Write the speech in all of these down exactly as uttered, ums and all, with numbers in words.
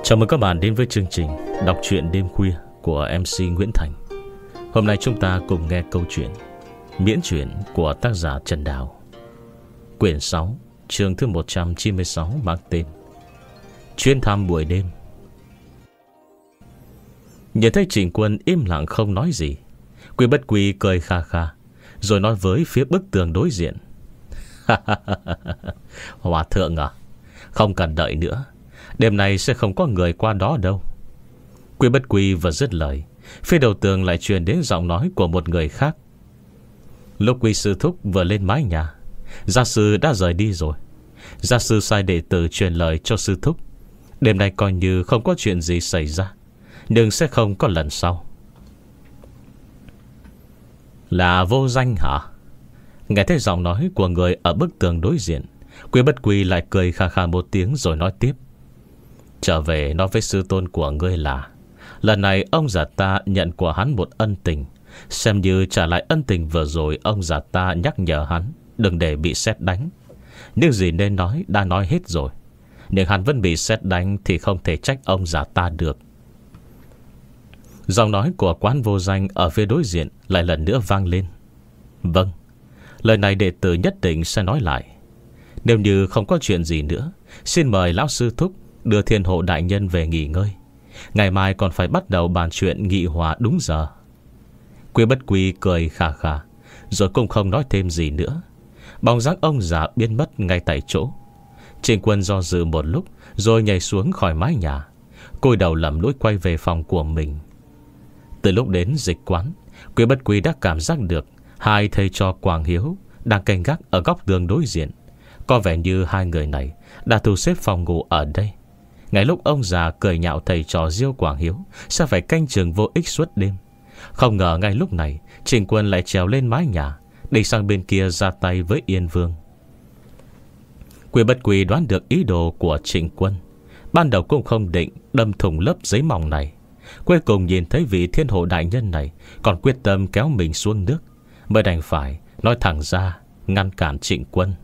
Chào mừng các bạn đến với chương trình Đọc truyện đêm khuya của em xê Nguyễn Thành. Hôm nay chúng ta cùng nghe câu chuyện Miễn truyện của tác giả Trần Đào. Quyển sáu, chương thứ một trăm chín mươi sáu mang tên Chuyến thăm buổi đêm. Nhìn thấy Trịnh Quân im lặng không nói gì, Quy Bất Quy cười kha kha, rồi nói với phía bức tường đối diện: Hòa thượng à, không cần đợi nữa, đêm nay sẽ không có người qua đó đâu. Quy Bất Quy vừa dứt lời, phía đầu tường lại truyền đến giọng nói của một người khác. Lúc Quy sư thúc vừa lên mái nhà, gia sư đã rời đi rồi. Gia sư sai đệ tử truyền lời cho sư thúc, đêm nay coi như không có chuyện gì xảy ra, nhưng sẽ không có lần sau. Là Vô Danh hả? Nghe thấy giọng nói của người ở bức tường đối diện, Quy Bất Quy lại cười kha kha một tiếng rồi nói tiếp: Trở về nói với sư tôn của ngươi là lần này ông già ta nhận của hắn một ân tình, xem như trả lại ân tình vừa rồi ông già ta nhắc nhở hắn đừng để bị sét đánh. Nhưng gì nên nói đã nói hết rồi, nhưng hắn vẫn bị sét đánh thì không thể trách ông già ta được. Giọng nói của Quán Vô Danh ở phía đối diện lại lần nữa vang lên: Vâng, lời này đệ tử nhất định sẽ nói lại. Nếu như không có chuyện gì nữa, xin mời lão sư thúc đưa Thiên Hộ đại nhân về nghỉ ngơi, ngày mai còn phải bắt đầu bàn chuyện nghị hòa đúng giờ. Quy Bất Quy cười khà khà, rồi cũng không nói thêm gì nữa. Bóng dáng ông già biến mất ngay tại chỗ. Trịnh Quân do dự một lúc, rồi nhảy xuống khỏi mái nhà, cúi đầu lẩm lũi quay về phòng của mình. Từ lúc đến dịch quán, Quy Bất Quy đã cảm giác được hai thầy trò Quảng Hiếu đang canh gác ở góc tường đối diện. Có vẻ như hai người này đã thu xếp phòng ngủ ở đây. Ngay lúc ông già cười nhạo thầy trò Diêu Quảng Hiếu sẽ phải canh chừng vô ích suốt đêm, không ngờ ngay lúc này Trịnh Quân lại trèo lên mái nhà, đi sang bên kia ra tay với Yên Vương. Quy Bất Quy đoán được ý đồ của Trịnh Quân, ban đầu cũng không định đâm thủng lớp giấy mỏng này. Cuối cùng nhìn thấy vị Thiên Hộ đại nhân này còn quyết tâm kéo mình xuống nước, mới đành phải nói thẳng ra ngăn cản Trịnh Quân.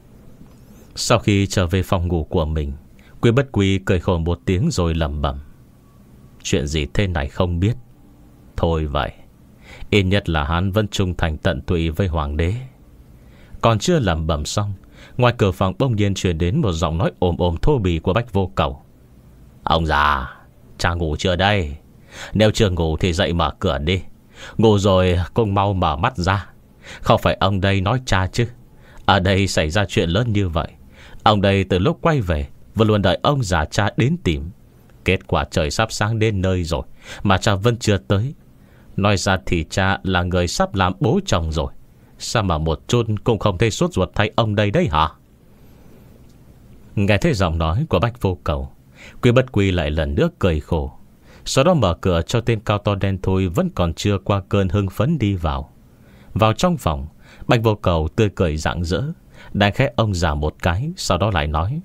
Sau khi trở về phòng ngủ của mình, Quy Bất Quy cười khổ một tiếng rồi lẩm bẩm: Chuyện gì thế này không biết. Thôi vậy, ít nhất là hắn vẫn trung thành tận tụy với hoàng đế. Còn chưa lẩm bẩm xong, ngoài cửa phòng bỗng nhiên truyền đến một giọng nói ồm ồm thô bỉ của Bách Vô Cầu: Ông già, cha ngủ chưa đây? Nếu chưa ngủ thì dậy mở cửa đi. Ngủ rồi cũng mau mở mắt ra. Không phải ông đây nói cha chứ. Ở đây xảy ra chuyện lớn như vậy, ông đây từ lúc quay về vẫn luôn đợi ông già cha đến tìm. Kết quả trời sắp sáng đến nơi rồi mà cha vẫn chưa tới. Nói ra thì cha là người sắp làm bố chồng rồi, sao mà một chút cũng không thể sốt ruột thay ông đây đấy hả? Nghe thấy giọng nói của Bách Vô Cầu, Quy Bất Quy lại lần nữa cười khổ, sau đó mở cửa cho tên cao to đen thui vẫn còn chưa qua cơn hưng phấn đi vào. Vào trong phòng, Bách Vô Cầu tươi cười rạng rỡ, đang khẽ ông già một cái, sau đó lại nói: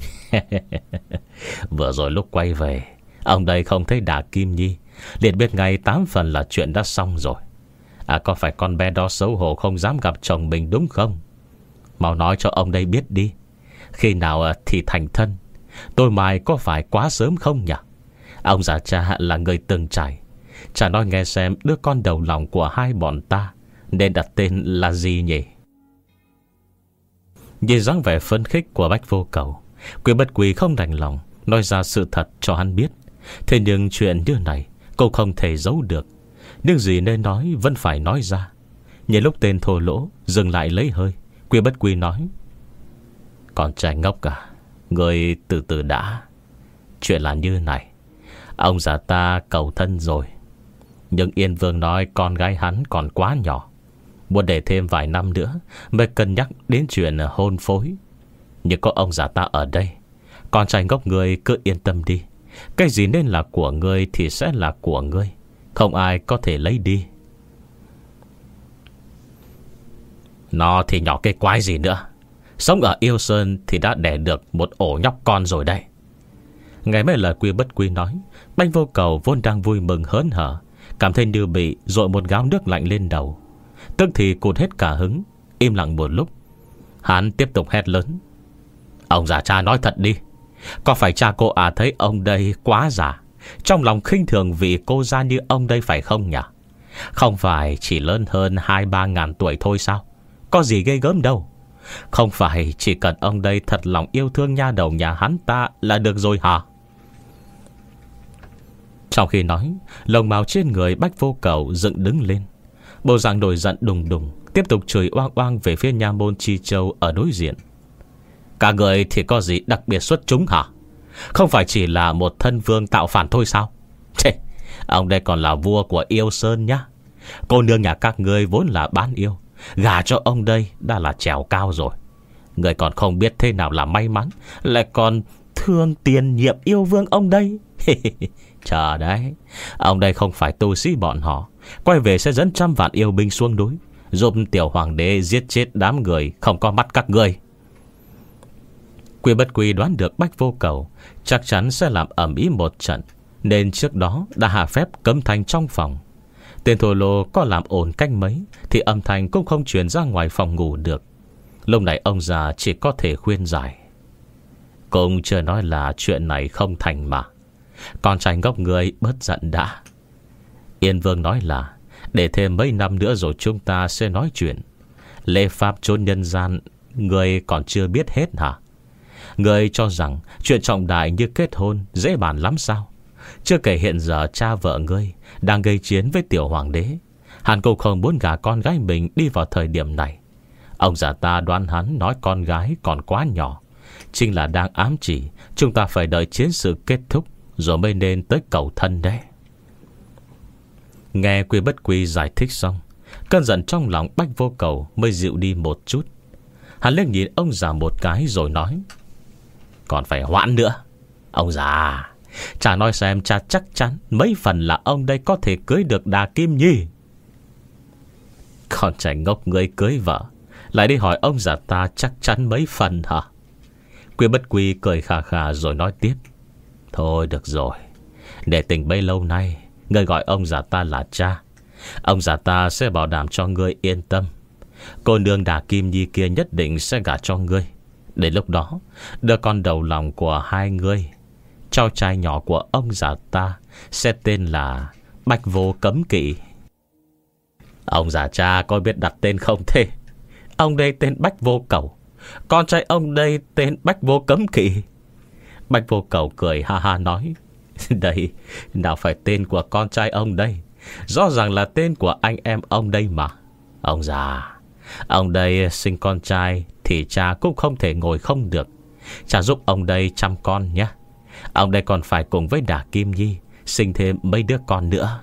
Vừa rồi lúc quay về, ông đây không thấy Đà Kim Nhi, liền biết ngay tám phần là chuyện đã xong rồi. À, có phải con bé đó xấu hổ không dám gặp chồng mình đúng không? Mau nói cho ông đây biết đi, khi nào thì thành thân? Tôi mai có phải quá sớm không nhỉ? Ông già cha là người từng trải, cha nói nghe xem đứa con đầu lòng của hai bọn ta nên đặt tên là gì nhỉ? Nhìn dáng vẻ phấn khích của Bách Vô Cầu, Quy Bất Quy không đành lòng nói ra sự thật cho hắn biết. Thế nhưng chuyện như này cô không thể giấu được, nhưng gì nên nói vẫn phải nói ra. Nhìn lúc tên thô lỗ dừng lại lấy hơi, Quy Bất Quy nói: Con trai ngốc à, người từ từ đã. Chuyện là như này, ông già ta cầu thân rồi, nhưng Yên Vương nói con gái hắn còn quá nhỏ, muốn để thêm vài năm nữa mới cân nhắc đến chuyện hôn phối. Nhưng có ông già ta ở đây, con trai ngốc người cứ yên tâm đi. Cái gì nên là của ngươi thì sẽ là của ngươi, không ai có thể lấy đi. Nó thì nhỏ cái quái gì nữa, sống ở Yêu Sơn thì đã đẻ được một ổ nhóc con rồi đây. Nghe mấy lời Quy Bất Quy nói, Bách Vô Cầu vốn đang vui mừng hớn hở, cảm thấy như bị dội một gáo nước lạnh lên đầu, tức thì cụt hết cả hứng. Im lặng một lúc, hắn tiếp tục hét lớn: Ông già cha nói thật đi, Có phải cha cô à thấy ông đây quá già, trong lòng khinh thường vị cô gia như ông đây phải không nhỉ? Không phải chỉ lớn hơn hai ba ngàn tuổi thôi sao? Có gì ghê gớm đâu. Không phải chỉ cần ông đây thật lòng yêu thương nha đầu nhà hắn ta là được rồi hả? Trong khi nói, lồng mào trên người Bách Vô Cầu dựng đứng lên, bộ dạng nổi giận đùng đùng, tiếp tục chửi oang oang về phía nha môn Chi Châu ở đối diện. Cả người thì có gì đặc biệt xuất chúng hả? Không phải chỉ là một thân vương tạo phản thôi sao? Chê, ông đây còn là vua của Yêu Sơn nhá. Cô nương nhà các ngươi vốn là bán yêu, gả cho ông đây đã là trèo cao rồi. Người còn không biết thế nào là may mắn, lại còn thương tiền nhiệm yêu vương ông đây. Chờ đấy, ông đây không phải tu sĩ bọn họ, quay về sẽ dẫn trăm vạn yêu binh xuống núi, giúp tiểu hoàng đế giết chết đám người không có mắt các ngươi. Quy Bất Quy đoán được Bách Vô Cầu chắc chắn sẽ làm ầm ĩ một trận, nên trước đó đã hạ phép cấm thanh trong phòng. Tên thô lô có làm ồn cách mấy thì âm thanh cũng không truyền ra ngoài phòng ngủ được. Lúc này ông già chỉ có thể khuyên giải. Cũng chưa nói là chuyện này không thành mà. Con trai ngốc người bớt giận đã. Yên Vương nói là để thêm mấy năm nữa rồi chúng ta sẽ nói chuyện. Lễ pháp chốn nhân gian người còn chưa biết hết hả? Người cho rằng chuyện trọng đại như kết hôn dễ bàn lắm sao? Chưa kể hiện giờ cha vợ ngươi đang gây chiến với tiểu hoàng đế, hắn cũng không muốn gả con gái mình đi vào thời điểm này. Ông già ta đoán hắn nói con gái còn quá nhỏ, chính là đang ám chỉ chúng ta phải đợi chiến sự kết thúc rồi mới nên tới cầu thân đấy. Nghe Quy Bất Quy giải thích xong, cơn giận trong lòng Bách Vô Cầu mới dịu đi một chút. Hắn liếc nhìn ông già một cái rồi nói: còn phải hoãn nữa. Ông già, chả nói xem cha chắc chắn mấy phần là ông đây có thể cưới được Đà Kim Nhi. Con trai ngốc người cưới vợ lại đi hỏi ông già ta chắc chắn mấy phần hả? Quy Bất Quy cười khà khà rồi nói tiếp: thôi được rồi, để tình bấy lâu nay ngươi gọi ông già ta là cha, ông già ta sẽ bảo đảm cho ngươi yên tâm. Cô nương Đà Kim Nhi kia nhất định sẽ gả cho ngươi. Đến lúc đó, đứa con đầu lòng của hai ngươi, cháu trai nhỏ của ông già ta, sẽ tên là Bách Vô Cấm Kỵ. Ông già cha có biết đặt tên không thế? Ông đây tên Bách Vô Cầu, con trai ông đây tên Bách Vô Cấm Kỵ. Bách Vô Cầu cười ha ha nói: đây nào phải tên của con trai ông đây, rõ ràng là tên của anh em ông đây mà. Ông già, ông đây sinh con trai thì cha cũng không thể ngồi không được. Cha giúp ông đây chăm con nhé. Ông đây còn phải cùng với Đà Kim Nhi sinh thêm mấy đứa con nữa.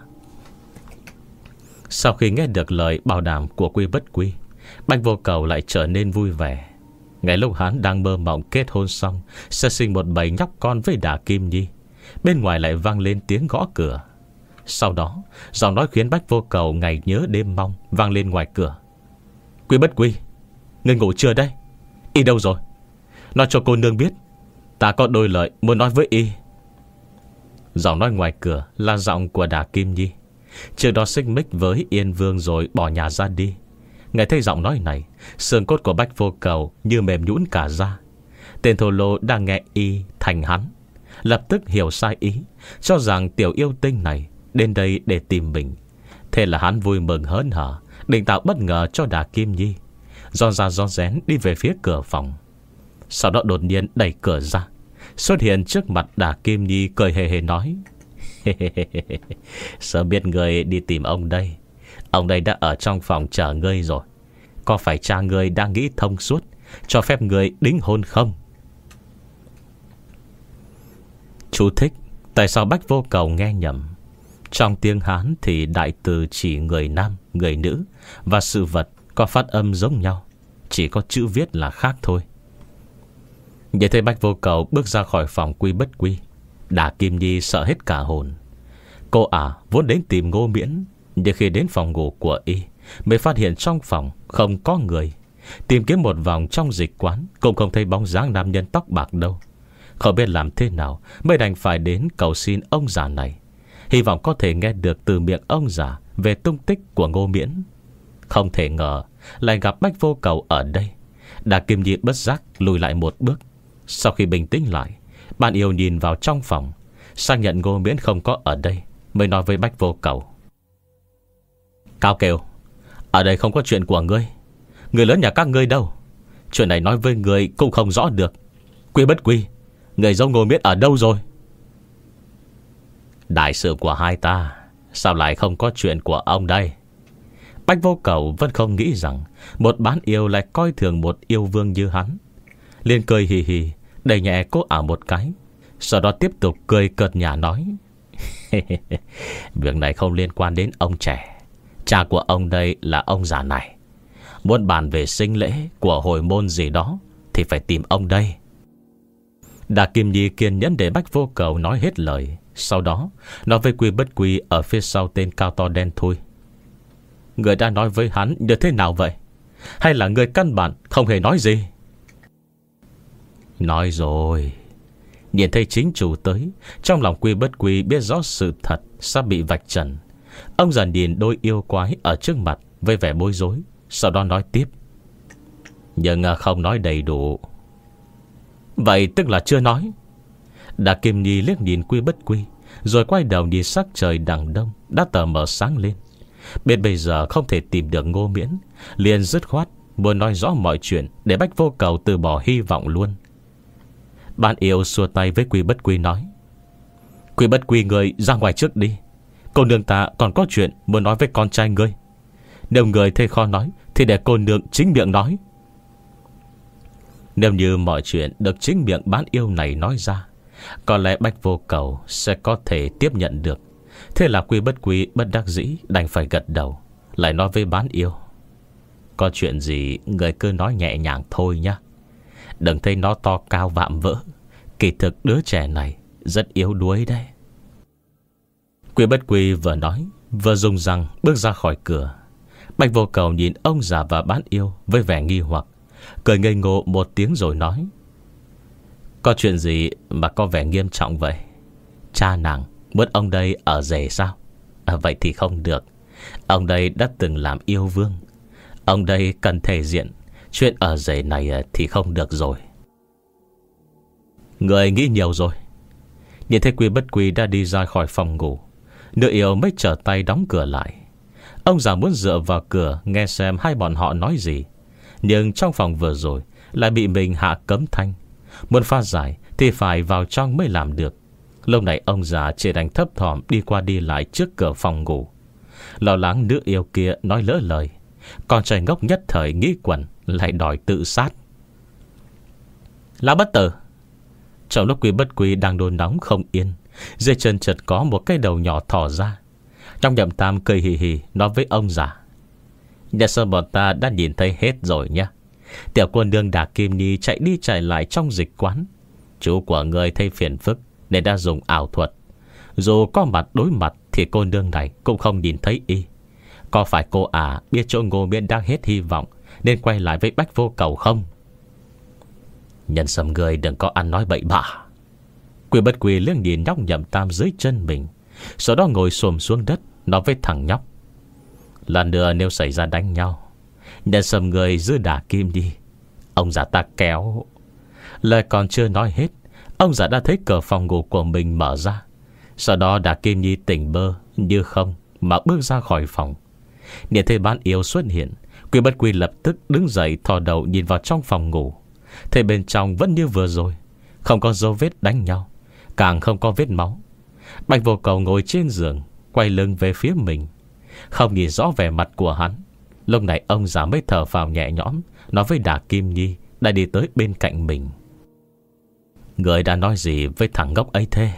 Sau khi nghe được lời bảo đảm của Quy Bất Quy, Bách Vô Cầu lại trở nên vui vẻ. Ngay lúc hắn đang mơ mộng kết hôn xong sẽ sinh một bầy nhóc con với Đà Kim Nhi, bên ngoài lại vang lên tiếng gõ cửa. Sau đó giọng nói khiến Bách Vô Cầu ngày nhớ đêm mong vang lên ngoài cửa: Quy Bất Quy, ngươi ngủ chưa đây? Y đâu rồi? Nói cho cô nương biết, ta có đôi lời muốn nói với y. Giọng nói ngoài cửa là giọng của Đà Kim Nhi. Trước đó xích mích với Yên Vương rồi bỏ nhà ra đi. Nghe thấy giọng nói này, xương cốt của Bách Vô Cầu như mềm nhũn cả ra. Tên thô lô đang nghe y thành hắn, lập tức hiểu sai ý, cho rằng tiểu yêu tinh này đến đây để tìm mình. Thế là hắn vui mừng hớn hở, định tạo bất ngờ cho Đà Kim Nhi, giòn ra giòn rén đi về phía cửa phòng. Sau đó đột nhiên đẩy cửa ra, xuất hiện trước mặt Đà Kim Nhi, cười hề hề nói: sớm biết ngươi đi tìm ông đây, ông đây đã ở trong phòng chờ ngươi rồi. Có phải cha ngươi đang nghĩ thông suốt, cho phép ngươi đính hôn không? Chú thích: tại sao Bách Vô Cầu nghe nhầm? Trong tiếng Hán thì đại từ chỉ người nam, người nữ và sự vật có phát âm giống nhau, chỉ có chữ viết là khác thôi. Nhìn thấy Bách Vô Cầu bước ra khỏi phòng Quy Bất Quy, Đà Kim Nhi sợ hết cả hồn. Cô ả à, vốn đến tìm Ngô Miễn, nhưng khi đến phòng ngủ của y mới phát hiện trong phòng không có người. Tìm kiếm một vòng trong dịch quán cũng không thấy bóng dáng nam nhân tóc bạc đâu. Không biết làm thế nào mới đành phải đến cầu xin ông già này, hy vọng có thể nghe được từ miệng ông già về tung tích của Ngô Miễn. Không thể ngờ lại gặp Bách Vô Cầu ở đây. Đà Kim Nhi bất giác lùi lại một bước. Sau khi bình tĩnh lại, Bạn yêu nhìn vào trong phòng, xác nhận Ngô Miễn không có ở đây, mới nói với Bách Vô Cầu: Cao Kiều, ở đây không có chuyện của ngươi. Người lớn nhà các ngươi đâu? Chuyện này nói với người cũng không rõ được. Quy Bất Quy, người dâu Ngô Miễn ở đâu rồi? Đại sự của hai ta, sao lại không có chuyện của ông đây? Bách Vô Cầu vẫn không nghĩ rằng một bán yêu lại coi thường một yêu vương như hắn. Liền cười hì hì, đẩy nhẹ cô ả một cái, sau đó tiếp tục cười cợt nhả nói: Việc này không liên quan đến ông trẻ. Cha của ông đây là ông già này. Muốn bàn về sinh lễ của hồi môn gì đó thì phải tìm ông đây. Đà Kim Nhi kiên nhẫn để Bách Vô Cầu nói hết lời. Sau đó nói với Quy Bất Quy ở phía sau tên cao to đen thui: Người đã nói với hắn như thế nào vậy? Hay là người căn bản không hề nói gì? Nói rồi. Nhìn thấy chính chủ tới, trong lòng Quy Bất Quy biết rõ sự thật sắp bị vạch trần. Ông già nhìn đôi yêu quái ở trước mặt với vẻ bối rối, sau đó nói tiếp: Nhưng không nói đầy đủ. Vậy tức là chưa nói. Đà Kim Nhi liếc nhìn Quy Bất Quy, rồi quay đầu nhìn sắc trời đằng đông đã tờ mờ sáng lên. Bên bây giờ không thể tìm được Ngô Miễn, liền dứt khoát muốn nói rõ mọi chuyện để Bách Vô Cầu từ bỏ hy vọng luôn. Ban yêu xua tay với Quy Bất Quy nói: Quy Bất Quy, người ra ngoài trước đi. Cô nương ta còn có chuyện muốn nói với con trai ngươi. Nếu người thấy khó nói thì để cô nương chính miệng nói. Nếu như mọi chuyện được chính miệng bán yêu này nói ra, có lẽ Bách Vô Cầu sẽ có thể tiếp nhận được. Thế là Quy Bất Quy bất đắc dĩ đành phải gật đầu, lại nói với bán yêu: Có chuyện gì người cứ nói nhẹ nhàng thôi nhá. Đừng thấy nó to cao vạm vỡ. Kỳ thực đứa trẻ này rất yếu đuối đấy. Quy Bất Quy vừa nói vừa dùng răng bước ra khỏi cửa. Bách Vô Cầu nhìn ông già và bán yêu với vẻ nghi hoặc, cười ngây ngô một tiếng rồi nói: Có chuyện gì mà có vẻ nghiêm trọng vậy? Cha nàng muốn ông đây ở rể sao? À, vậy thì không được. Ông đây đã từng làm yêu vương. Ông đây cần thể diện. Chuyện ở rể này thì không được rồi. Người nghĩ nhiều rồi. Nhìn thấy Quy Bất Quy đã đi ra khỏi phòng ngủ, nữ yêu mới trở tay đóng cửa lại. Ông già muốn dựa vào cửa nghe xem hai bọn họ nói gì, nhưng trong phòng vừa rồi lại bị mình hạ cấm thanh. Muốn pha giải thì phải vào trong mới làm được. Lúc này ông già chỉ đành thấp thỏm đi qua đi lại trước cửa phòng ngủ, lo lắng nữ yêu kia nói lỡ lời. Con trai ngốc nhất thời nghĩ quẩn, lại đòi tự sát. Lão bất tử! Trong lúc Quy Bất Quy đang nôn nóng không yên, dưới chân chợt có một cái đầu nhỏ thò ra. Trong Nhậm Tam cười hì hì nói với ông già: Nhà sơn bọn ta đã nhìn thấy hết rồi nhá. Tiểu cô nương Đà Kim Nhi chạy đi chạy lại trong dịch quán. Chú của người thấy phiền phức nên đã dùng ảo thuật. Dù có mặt đối mặt thì cô nương này cũng không nhìn thấy y. Có phải cô ả biết chỗ Ngô Miễn đang hết hy vọng nên quay lại với Bách Vô Cầu không? Nhân sâm người đừng có ăn nói bậy bạ. Quy Bất Quy liếc nhìn nhóc Nhậm Tam dưới chân mình, sau đó ngồi xổm xuống đất nói với thằng nhóc: Lần nữa nếu xảy ra đánh nhau, nhân sâm người giữ Đà Kim đi. Ông già ta kéo. Lời còn chưa nói hết, ông già đã thấy cửa phòng ngủ của mình mở ra. Sau đó Đà Kim Nhi tỉnh bơ như không mà bước ra khỏi phòng. Nhìn thấy bán yêu xuất hiện, Quy Bất Quy lập tức đứng dậy thò đầu nhìn vào trong phòng ngủ. Thấy bên trong vẫn như vừa rồi, không có dấu vết đánh nhau, càng không có vết máu. Bạch Vô Cầu ngồi trên giường, quay lưng về phía mình, không nhìn rõ vẻ mặt của hắn. Lúc này ông già mới thở phào nhẹ nhõm, nói với Đà Kim Nhi đã đi tới bên cạnh mình: Người đã nói gì với thằng ngốc ấy thế?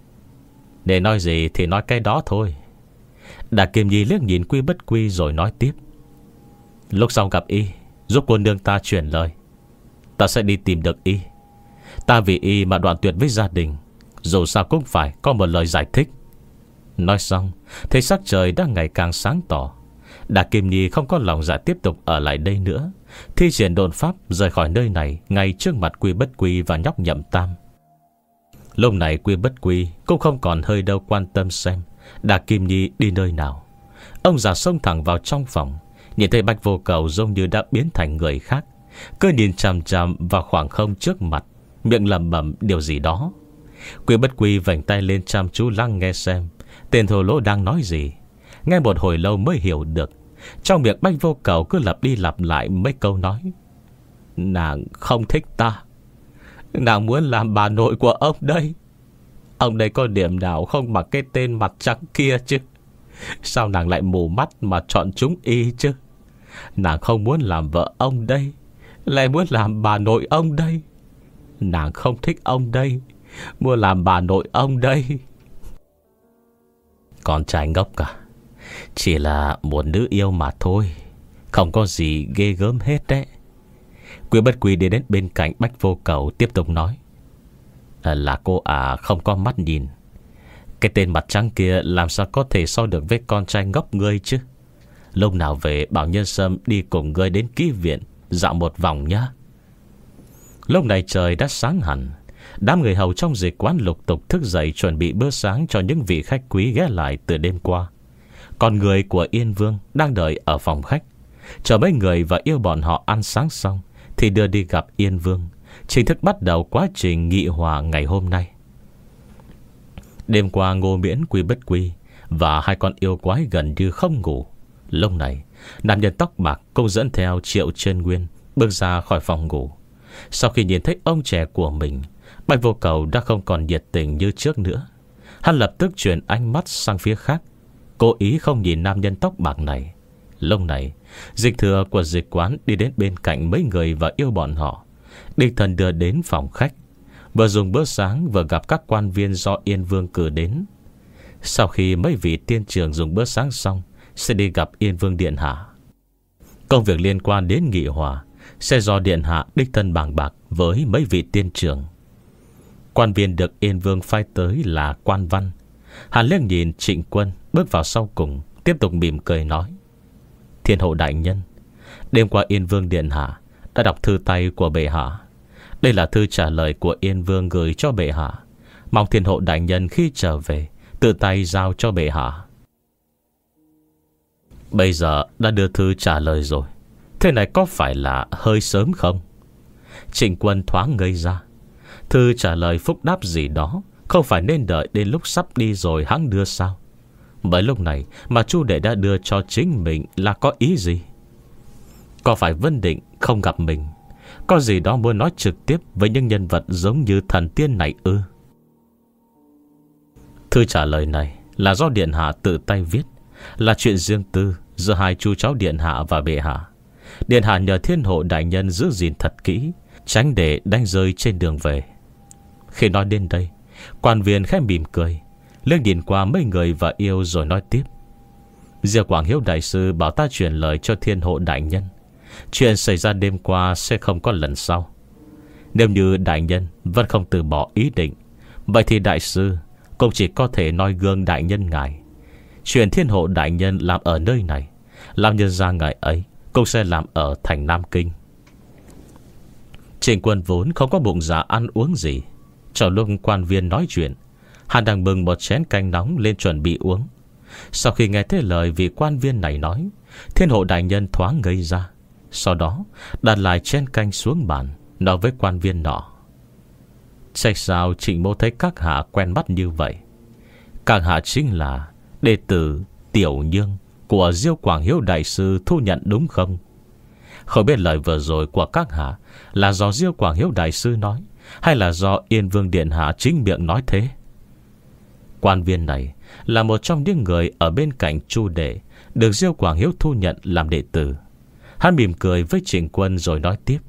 Để nói gì thì nói cái đó thôi. Đà Kim Nhi liếc nhìn Quy Bất Quy rồi nói tiếp: Lúc sau gặp y, giúp cô nương ta chuyển lời. Ta sẽ đi tìm được y. Ta vì y mà đoạn tuyệt với gia đình, dù sao cũng phải có một lời giải thích. Nói xong, thấy sắc trời đang ngày càng sáng tỏ. Đà Kim Nhi không có lòng dạ tiếp tục ở lại đây nữa, thi triển độn pháp rời khỏi nơi này ngay trước mặt Quy Bất Quy và nhóc Nhậm Tam. Lúc này Quy Bất Quy cũng không còn hơi đâu quan tâm xem Đà Kim Nhi đi nơi nào. Ông già xông thẳng vào trong phòng, nhìn thấy Bạch Vô Cầu giống như đã biến thành người khác, cứ nhìn chằm chằm vào khoảng không trước mặt, miệng lẩm bẩm điều gì đó. Quý Bất Quy vành tay lên chăm chú lắng nghe xem tên thô lỗ đang nói gì. Nghe một hồi lâu mới hiểu được. Trong miệng Bách Vô Cầu cứ lặp đi lặp lại mấy câu nói. Nàng không thích ta, nàng muốn làm bà nội của ông đây. Ông đây có điểm nào không mặc cái tên mặt trắng kia chứ? Sao nàng lại mù mắt mà chọn chúng y chứ? Nàng không muốn làm vợ ông đây, lại muốn làm bà nội ông đây. Nàng không thích ông đây, muốn làm bà nội ông đây. Con trai ngốc cả, chỉ là một nữ yêu mà thôi, không có gì ghê gớm hết đấy. Quý Bất Quy đi đến bên cạnh Bách Vô Cầu, tiếp tục nói. à, Là cô à không có mắt nhìn. Cái tên mặt trắng kia làm sao có thể so được với con trai ngốc ngươi chứ? Lúc nào về bảo Nhân Sâm đi cùng ngươi đến ký viện dạo một vòng nhá. Lúc này trời đã sáng hẳn. Đám người hầu trong dịch quán lục tục thức dậy chuẩn bị bữa sáng cho những vị khách quý ghé lại từ đêm qua. Còn người của Yên Vương đang đợi ở phòng khách, chờ mấy người và yêu bọn họ ăn sáng xong thì đưa đi gặp Yên Vương, chính thức bắt đầu quá trình nghị hòa ngày hôm nay. Đêm qua Ngô Miễn, Quý Bất Quy và hai con yêu quái gần như không ngủ. Lúc này nam nhân tóc bạc cũng dẫn theo Triệu Chân Nguyên bước ra khỏi phòng ngủ. Sau khi nhìn thấy ông trẻ của mình, Bạch Vô Cầu đã không còn nhiệt tình như trước nữa. Hắn lập tức chuyển ánh mắt sang phía khác, cố ý không nhìn nam nhân tóc bạc này. Lúc này Dịch Thừa của dịch quán đi đến bên cạnh mấy người và yêu bọn họ, đích thân đưa đến phòng khách, vừa dùng bữa sáng vừa gặp các quan viên do Yên Vương cử đến. Sau khi mấy vị tiên trưởng dùng bữa sáng xong, sẽ đi gặp Yên Vương điện hạ. Công việc liên quan đến nghị hòa sẽ do điện hạ đích thân bàn bạc với mấy vị tiên trưởng. Quan viên được Yên Vương phái tới là Quan Văn. Hàn liếc nhìn Trịnh Quân bước vào sau cùng, tiếp tục mỉm cười nói. Thiên hộ đại nhân, đêm qua Yên Vương điện hạ đã đọc thư tay của bệ hạ. Đây là thư trả lời của Yên Vương gửi cho bệ hạ, mong thiên hộ đại nhân khi trở về tự tay giao cho bệ hạ. Bây giờ đã đưa thư trả lời rồi, thế này có phải là hơi sớm không? Trịnh Quân thoáng ngây ra. Thư trả lời phúc đáp gì đó không phải nên đợi đến lúc sắp đi rồi hắn đưa sao? Bởi lúc này mà Chu đệ đã đưa cho chính mình là có ý gì? Có phải Vân Định không gặp mình, có gì đó muốn nói trực tiếp với những nhân vật giống như thần tiên này ư? Thư trả lời này là do điện hạ tự tay viết, là chuyện riêng tư giữa hai chú cháu điện hạ và bệ hạ. Điện hạ nhờ thiên hộ đại nhân giữ gìn thật kỹ, tránh để đánh rơi trên đường về. Khi nói đến đây, quan viên khẽ mỉm cười, liếc nhìn qua mấy người và yêu rồi nói tiếp. Diệp Quảng Hiếu đại sư bảo ta truyền lời cho thiên hộ đại nhân, chuyện xảy ra đêm qua sẽ không có lần sau. Nếu như đại nhân vẫn không từ bỏ ý định, vậy thì đại sư cũng chỉ có thể noi gương đại nhân ngài. Chuyện thiên hộ đại nhân làm ở nơi này, làm nhân gia ngài ấy cũng sẽ làm ở thành Nam Kinh. Trịnh Quân vốn không có bụng dạ ăn uống gì. Trong lúc quan viên nói chuyện, hắn đang bưng một chén canh nóng lên chuẩn bị uống. Sau khi nghe thấy lời vị quan viên này nói, thiên hộ đại nhân thoáng ngây ra. Sau đó đặt lại chén canh xuống bàn, nói với quan viên nọ. Chắc sao Trịnh mô thấy các hạ quen mắt như vậy? Các hạ chính là đệ tử Tiểu Nhương của Diêu Quảng Hiếu đại sư thu nhận đúng không? Không biết lời vừa rồi của các hạ là do Diêu Quảng Hiếu đại sư nói, hay là do Yên Vương điện hạ chính miệng nói thế? Quan viên này là một trong những người ở bên cạnh Chu đệ, được Diêu Quảng Hiếu thu nhận làm đệ tử. Hắn mỉm cười với Trịnh Quân rồi nói tiếp.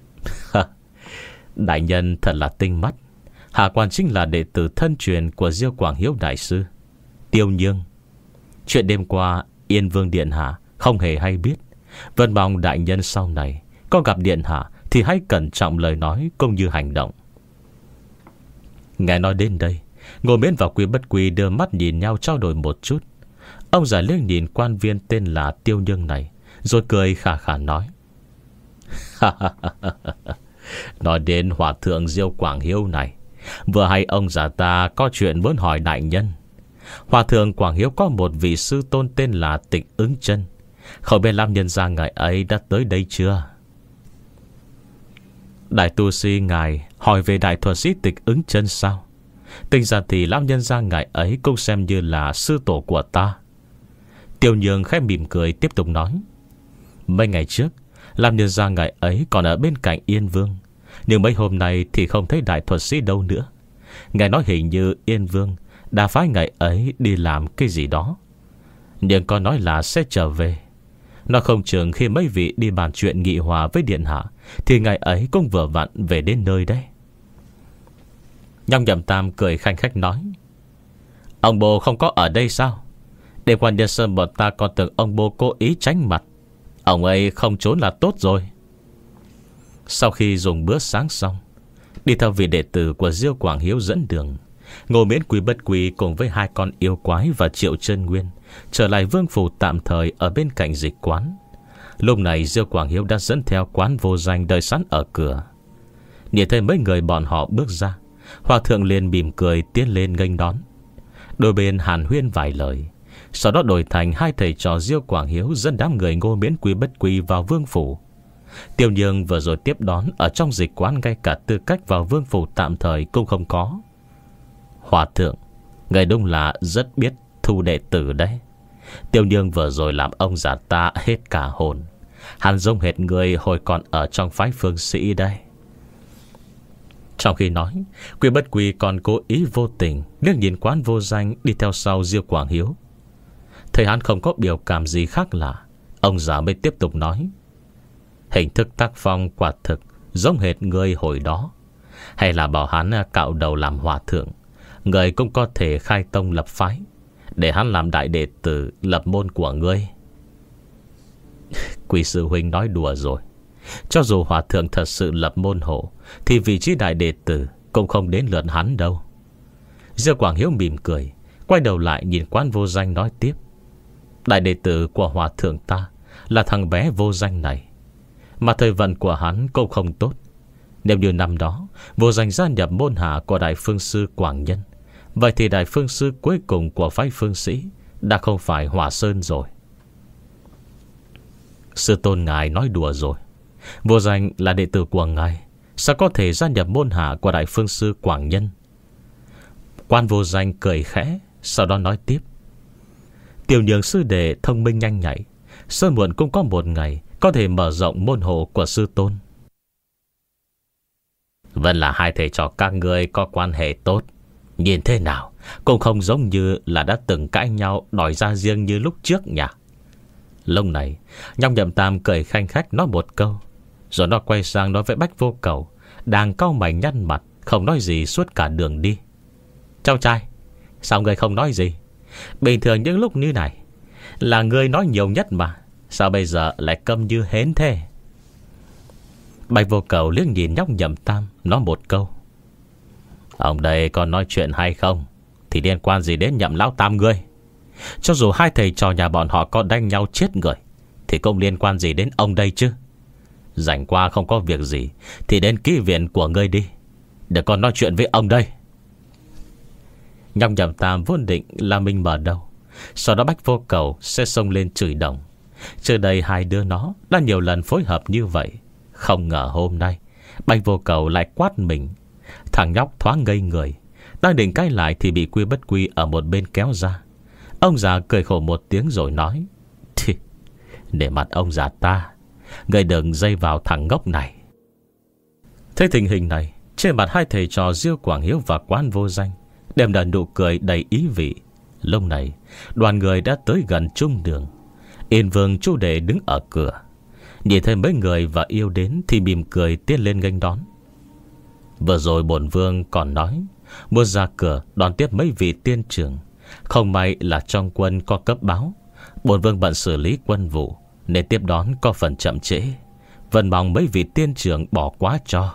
Đại nhân thật là tinh mắt. Hạ quan chính là đệ tử thân truyền của Diêu Quảng Hiếu đại sư, Tiêu Nhương. Chuyện đêm qua Yên Vương điện hạ không hề hay biết. Vân mong đại nhân sau này có gặp điện hạ thì hãy cẩn trọng lời nói cũng như hành động. Nghe nói đến đây, Ngô Miễn và Quý Bất Quy đưa mắt nhìn nhau trao đổi một chút. Ông già liếc nhìn quan viên tên là Tiêu Nhương này, rồi cười khà khà nói. Nói đến hòa thượng Diêu Quảng Hiếu này, vừa hay ông già ta có chuyện muốn hỏi đại nhân. Hòa thượng Quảng Hiếu có một vị sư tôn tên là Tịch Ứng Chân, không biết làm nhân gia ngài ấy đã tới đây chưa? Đại tu sĩ ngài hỏi về đại thuật sĩ Tịch Ứng Chân sao? Tính ra thì lão nhân gia ngài ấy cũng xem như là sư tổ của ta. Tiêu Nhường khẽ mỉm cười tiếp tục nói: Mấy ngày trước lão nhân gia ngài ấy còn ở bên cạnh Yên Vương, nhưng mấy hôm nay thì không thấy đại thuật sĩ đâu nữa. Ngài nói hình như Yên Vương đã phái ngài ấy đi làm cái gì đó, nhưng có nói là sẽ trở về. Nó không chừng khi mấy vị đi bàn chuyện nghị hòa với điện hạ thì ngài ấy cũng vừa vặn về đến nơi đấy. Nhong Nhậm Tam cười khanh khách nói: Ông bố không có ở đây sao? Đêm qua Nhân Sơn bọn ta còn tưởng ông bố cố ý tránh mặt. Ông ấy không trốn là tốt rồi. Sau khi dùng bữa sáng xong, đi theo vị đệ tử của Diêu Quảng Hiếu dẫn đường, Ngô Miễn Quý Bất Quý cùng với hai con yêu quái và Triệu Chân Nguyên trở lại vương phủ tạm thời ở bên cạnh dịch quán. Lúc này Diêu Quảng Hiếu đã dẫn theo Quán Vô Danh đợi sẵn ở cửa. Nhìn thấy mấy người bọn họ bước ra, Hòa thượng liền mỉm cười tiến lên nghênh đón. Đôi bên hàn huyên vài lời, sau đó đổi thành hai thầy trò Diêu Quảng Hiếu dẫn đám người Ngô Miễn Quý Bất Quý vào vương phủ. Tiêu Nhường vừa rồi tiếp đón ở trong dịch quán, ngay cả tư cách vào vương phủ tạm thời cũng không có. Hòa thượng, người đúng là rất biết thu đệ tử đấy. Tiêu Nhường vừa rồi làm ông già ta hết cả hồn. Hắn giống hệt người hồi còn ở trong phái Phương Sĩ đây. Trong khi nói, Quý Bất Quý còn cố ý vô tình liếc nhìn Quán Vô Danh đi theo sau Diêu Quảng Hiếu. Thấy hắn không có biểu cảm gì khác lạ, ông già mới tiếp tục nói: Hình thức tác phong quả thực giống hệt người hồi đó. Hay là bảo hắn cạo đầu làm hòa thượng, người cũng có thể khai tông lập phái, để hắn làm đại đệ tử lập môn của ngươi. Quý sư huynh nói đùa rồi. Cho dù hòa thượng thật sự lập môn hộ, thì vị trí đại đệ tử cũng không đến lượt hắn đâu. Diêu Quảng Hiếu mỉm cười, quay đầu lại nhìn Quán Vô Danh nói tiếp: Đại đệ tử của hòa thượng ta là thằng bé Vô Danh này, mà thời vận của hắn cũng không tốt. Nếu như năm đó Vô Danh gia nhập môn hạ của Đại Phương Sư Quảng Nhân, vậy thì Đại Phương Sư cuối cùng của phái Phương Sĩ đã không phải Hỏa Sơn rồi. Sư tôn ngài nói đùa rồi. Vô Danh là đệ tử của ngài, sao có thể gia nhập môn hạ của Đại Phương Sư Quảng Nhân? Quan Vô Danh cười khẽ, sau đó nói tiếp: Tiểu Nhường sư đệ thông minh nhanh nhạy, sớm muộn cũng có một ngày có thể mở rộng môn hộ của sư tôn. Vẫn là hai thầy trò các ngươi có quan hệ tốt, nhìn thế nào cũng không giống như là đã từng cãi nhau đòi ra riêng như lúc trước nhỉ. Lúc này Nhong Nhậm Tam cười khanh khách nói một câu, rồi nó quay sang nói với Bách Vô Cầu đang cau mày nhăn mặt, không nói gì suốt cả đường đi: Cháu trai, sao người không nói gì? Bình thường những lúc như này là người nói nhiều nhất mà, sao bây giờ lại câm như hến thế? Bạch Vô Cầu liếc nhìn Nhóc Nhậm Tam, nói một câu: Ông đây còn nói chuyện hay không thì liên quan gì đến Nhậm Lão Tam ngươi? Cho dù hai thầy trò nhà bọn họ có đánh nhau chết người thì cũng liên quan gì đến ông đây chứ? Rảnh qua không có việc gì thì đến kỹ viện của ngươi đi, để con nói chuyện với ông đây. Nhóc Nhậm Tam vốn định là mình mở đầu, sau đó Bách Vô Cầu sẽ xông lên chửi đồng. Trước đây hai đứa nó đã nhiều lần phối hợp như vậy, không ngờ hôm nay Bách Vô Cầu lại quát mình. Thằng nhóc thoáng ngây người, đang định cãi lại thì bị Quy Bất Quy ở một bên kéo ra. Ông già cười khổ một tiếng rồi nói: Thì, để mặt ông già ta, người đừng dây vào thằng ngốc này. Thế tình hình này, trên mặt hai thầy trò Diêu Quảng Hiếu và Quán Vô Danh đem đàn nụ cười đầy ý vị. Lúc này đoàn người đã tới gần trung đường. Yên Vương Chu Đệ đứng ở cửa, nhìn thấy mấy người và yêu đến thì mỉm cười tiến lên nghênh đón. Vừa rồi bổn vương còn nói muốn ra cửa đón tiếp mấy vị tiên trưởng, không may là trong quân có cấp báo, bổn vương bận xử lý quân vụ nên tiếp đón có phần chậm trễ, vẫn mong mấy vị tiên trưởng bỏ qua cho.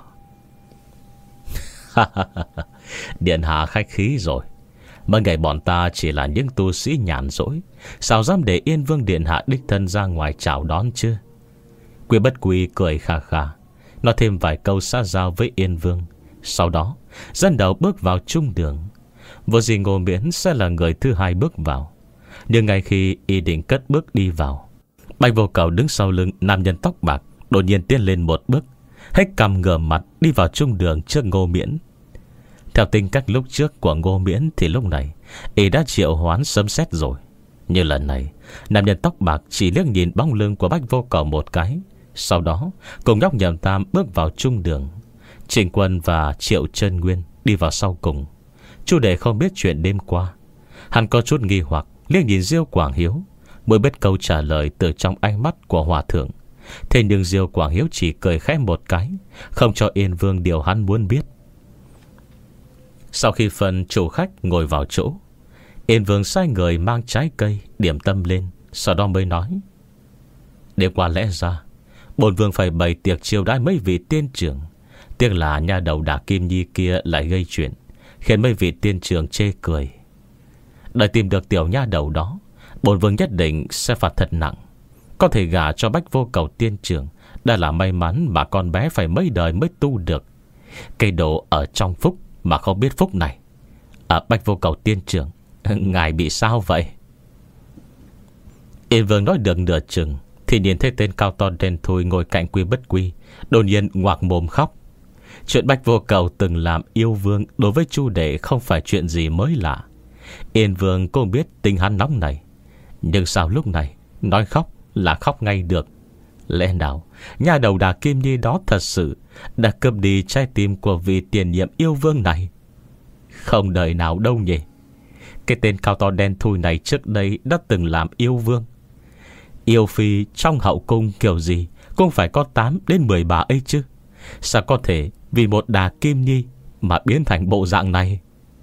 Điện hạ khách khí rồi, mấy ngày bọn ta chỉ là những tu sĩ nhàn rỗi, sao dám để Yên Vương điện hạ đích thân ra ngoài chào đón chứ? Quy Bất Quy cười khà khà, nói thêm vài câu xã giao với Yên Vương, sau đó dẫn đầu bước vào trung đường. Vô gì Ngô Miễn sẽ là người thứ hai bước vào, nhưng ngay khi y định cất bước đi vào, Bạch Vô Cầu đứng sau lưng nam nhân tóc bạc đột nhiên tiến lên một bước, hết cằm ngửa mặt đi vào trung đường trước Ngô Miễn. Theo tính cách lúc trước của Ngô Miễn thì lúc này y đã triệu hoán sấm sét rồi. Như lần này, nam nhân tóc bạc chỉ liếc nhìn bóng lưng của Bách Vô Cầu một cái, sau đó cùng nhóc Nhậm Tam bước vào trung đường. Trịnh Quân và Triệu Chân Nguyên đi vào sau cùng. Chu Đệ không biết chuyện đêm qua. Hắn có chút nghi hoặc liếc nhìn Diêu Quảng Hiếu, mới biết câu trả lời từ trong ánh mắt của hòa thượng. Thế nhưng Diêu Quảng Hiếu chỉ cười khẽ một cái, không cho Yên Vương điều hắn muốn biết. Sau khi phần chủ khách ngồi vào chỗ, Yên Vương sai người mang trái cây điểm tâm lên, sau đó mới nói: đêm qua lẽ ra bổn vương phải bày tiệc chiêu đãi mấy vị tiên trưởng, tiếc là nha đầu Đả Kim Nhi kia lại gây chuyện, khiến mấy vị tiên trưởng chê cười. Đợi tìm được tiểu nha đầu đó, bổn vương nhất định sẽ phạt thật nặng. Có thể gả cho Bách Vô Cầu tiên trưởng đã là may mắn mà con bé phải mấy đời mới tu được. Cây đồ ở trong phúc mà không biết phúc này. À, Bách Vô Cầu tiên trưởng, ngài bị sao vậy? Yên Vương nói được nửa chừng thì nhìn thấy tên cao to đen thui ngồi cạnh Quy Bất Quy đột nhiên ngoạc mồm khóc. Chuyện Bách Vô Cầu từng làm yêu vương đối với Chu Đệ không phải chuyện gì mới lạ. Yên Vương cũng biết tình hắn nóng này, nhưng sao lúc này nói khóc là khóc ngay được? Lẽ nào nhà đầu Đà Kim Nhi đó thật sự đã cướp đi trái tim của vị tiền nhiệm yêu vương này? Không đời nào đâu nhỉ. Cái tên cao to đen thui này trước đây đã từng làm yêu vương. Yêu phi trong hậu cung kiểu gì cũng phải có tám đến mười bà ấy chứ. Sao có thể vì một Đà Kim Nhi mà biến thành bộ dạng này?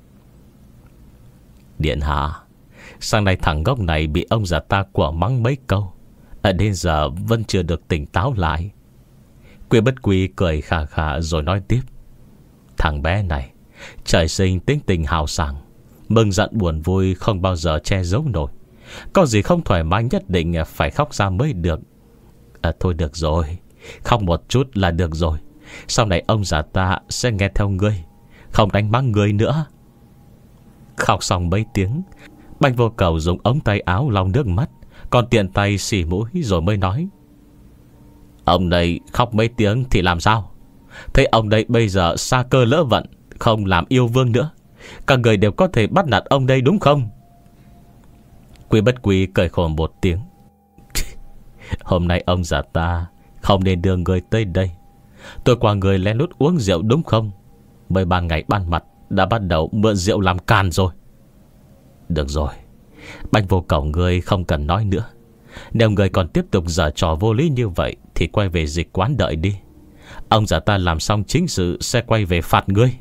Điện hạ, sáng nay thằng ngốc này bị ông già ta quả mắng mấy câu, à, đến giờ vẫn chưa được tỉnh táo lại. Quy Bất Quy cười khà khà rồi nói tiếp: thằng bé này trời sinh tính tình hào sảng, mừng giận buồn vui không bao giờ che giấu nổi. Có gì không thoải mái nhất định phải khóc ra mới được. À, thôi được rồi, khóc một chút là được rồi. Sau này ông già ta sẽ nghe theo ngươi, không đánh mắng ngươi nữa. Khóc xong mấy tiếng, Bách Vô Cầu dùng ống tay áo lau nước mắt, còn tiện tay xì mũi rồi mới nói: ông đây khóc mấy tiếng thì làm sao? Thế ông đây bây giờ sa cơ lỡ vận, không làm yêu vương nữa, các người đều có thể bắt nạt ông đây đúng không? Quy Bất Quy cười khổ một tiếng: hôm nay ông già ta không nên đưa người tới đây. Tôi qua người lén lút uống rượu đúng không? Mới ban ngày ban mặt đã bắt đầu mượn rượu làm càn rồi. Được rồi, Bách Vô Cầu người không cần nói nữa. Nếu người còn tiếp tục giở trò vô lý như vậy thì quay về dịch quán đợi đi. Ông già ta làm xong chính sự sẽ quay về phạt ngươi.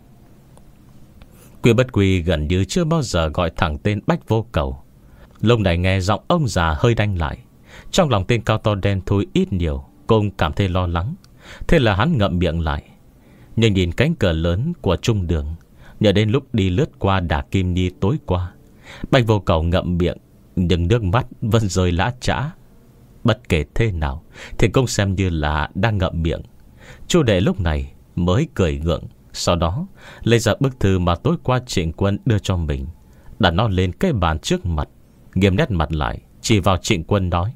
Quy Bất Quy gần như chưa bao giờ gọi thẳng tên Bách Vô Cầu. Lúc này nghe giọng ông già hơi đanh lại, trong lòng tên cao to đen thui ít nhiều cũng cảm thấy lo lắng. Thế là hắn ngậm miệng lại. Nhưng nhìn cánh cờ lớn của trung đường, nhớ đến lúc đi lướt qua Đà Kim Nhi tối qua, Bách Vô Cầu ngậm miệng, nhưng nước mắt vẫn rơi lã chã. Bất kể thế nào thì cũng xem như là đang ngậm miệng. Chu Đệ lúc này mới cười gượng, sau đó lấy ra bức thư mà tối qua Trịnh Quân đưa cho mình, đặt nó lên cái bàn trước mặt, nghiêm nét mặt lại, chỉ vào Trịnh Quân nói: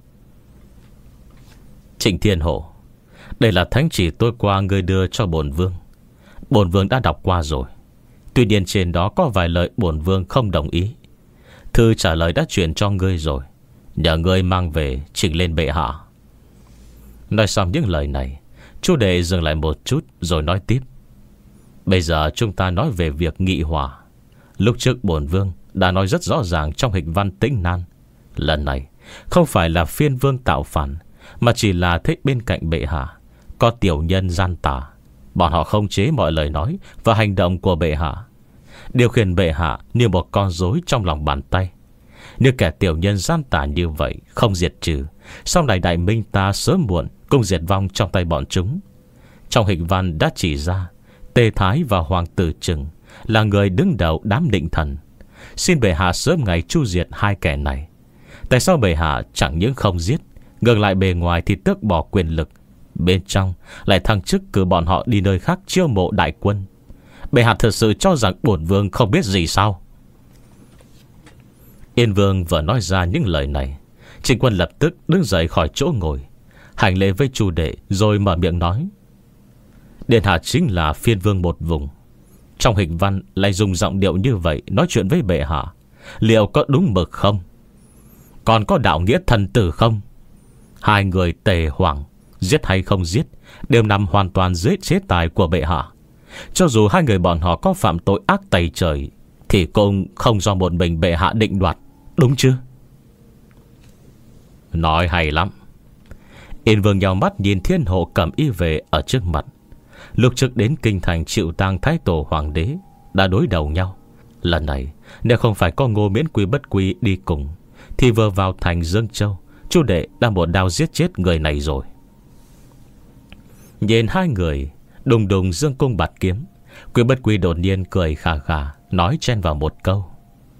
Trịnh Thiên Hổ, đây là thánh chỉ tối qua ngươi đưa cho bổn vương. Bổn vương đã đọc qua rồi. Tuy nhiên trên đó có vài lời bổn vương không đồng ý. Thư trả lời đã chuyển cho ngươi rồi, nhờ ngươi mang về trình lên bệ hạ. Nói xong những lời này, Chu Đệ dừng lại một chút rồi nói tiếp: bây giờ chúng ta nói về việc nghị hòa. Lúc trước bổn vương đã nói rất rõ ràng trong hịch văn Tĩnh Nan, lần này không phải là phiên vương tạo phản, mà chỉ là thấy bên cạnh bệ hạ có tiểu nhân gian tà. Bọn họ khống chế mọi lời nói và hành động của bệ hạ, điều khiển bệ hạ như một con rối trong lòng bàn tay. Nếu kẻ tiểu nhân gian tà như vậy không diệt trừ, sau này đại minh ta sớm muộn cũng diệt vong trong tay bọn chúng. Trong hịch văn đã chỉ ra Tề Thái và Hoàng tử Trừng là người đứng đầu đám định thần. Xin bệ hạ sớm ngày chu diệt hai kẻ này. Tại sao bệ hạ chẳng những không giết, ngược lại bề ngoài thì tước bỏ quyền lực, bên trong lại thăng chức cử bọn họ đi nơi khác chiêu mộ đại quân? Bệ hạ thật sự cho rằng bổn vương không biết gì sao? Yên Vương vừa nói ra những lời này, Trịnh Quân lập tức đứng dậy khỏi chỗ ngồi, hành lễ với Chu Đệ rồi mở miệng nói: Điện hạ chính là phiên vương một vùng. Trong hình văn lại dùng giọng điệu như vậy nói chuyện với bệ hạ, liệu có đúng mực không? Còn có đạo nghĩa thần tử không? Hai người Tề Hoàng, giết hay không giết đều nằm hoàn toàn dưới chế tài của bệ hạ. Cho dù hai người bọn họ có phạm tội ác tày trời, thì cũng không do một mình bệ hạ định đoạt, đúng chưa? Nói hay lắm. Yên Vương nhào mắt nhìn Thiên Hộ cầm y về ở trước mặt. Lúc trước đến kinh thành chịu tang Thái Tổ Hoàng đế đã đối đầu nhau. Lần này nếu không phải có Ngô Miễn Quy Bất Quy đi cùng, thì vừa vào thành Dương Châu, Chu đệ đã một đao giết chết người này rồi. Nhìn hai người đùng đùng dương cung bạt kiếm, Quy Bất Quy đột nhiên cười khà khà, nói chen vào một câu.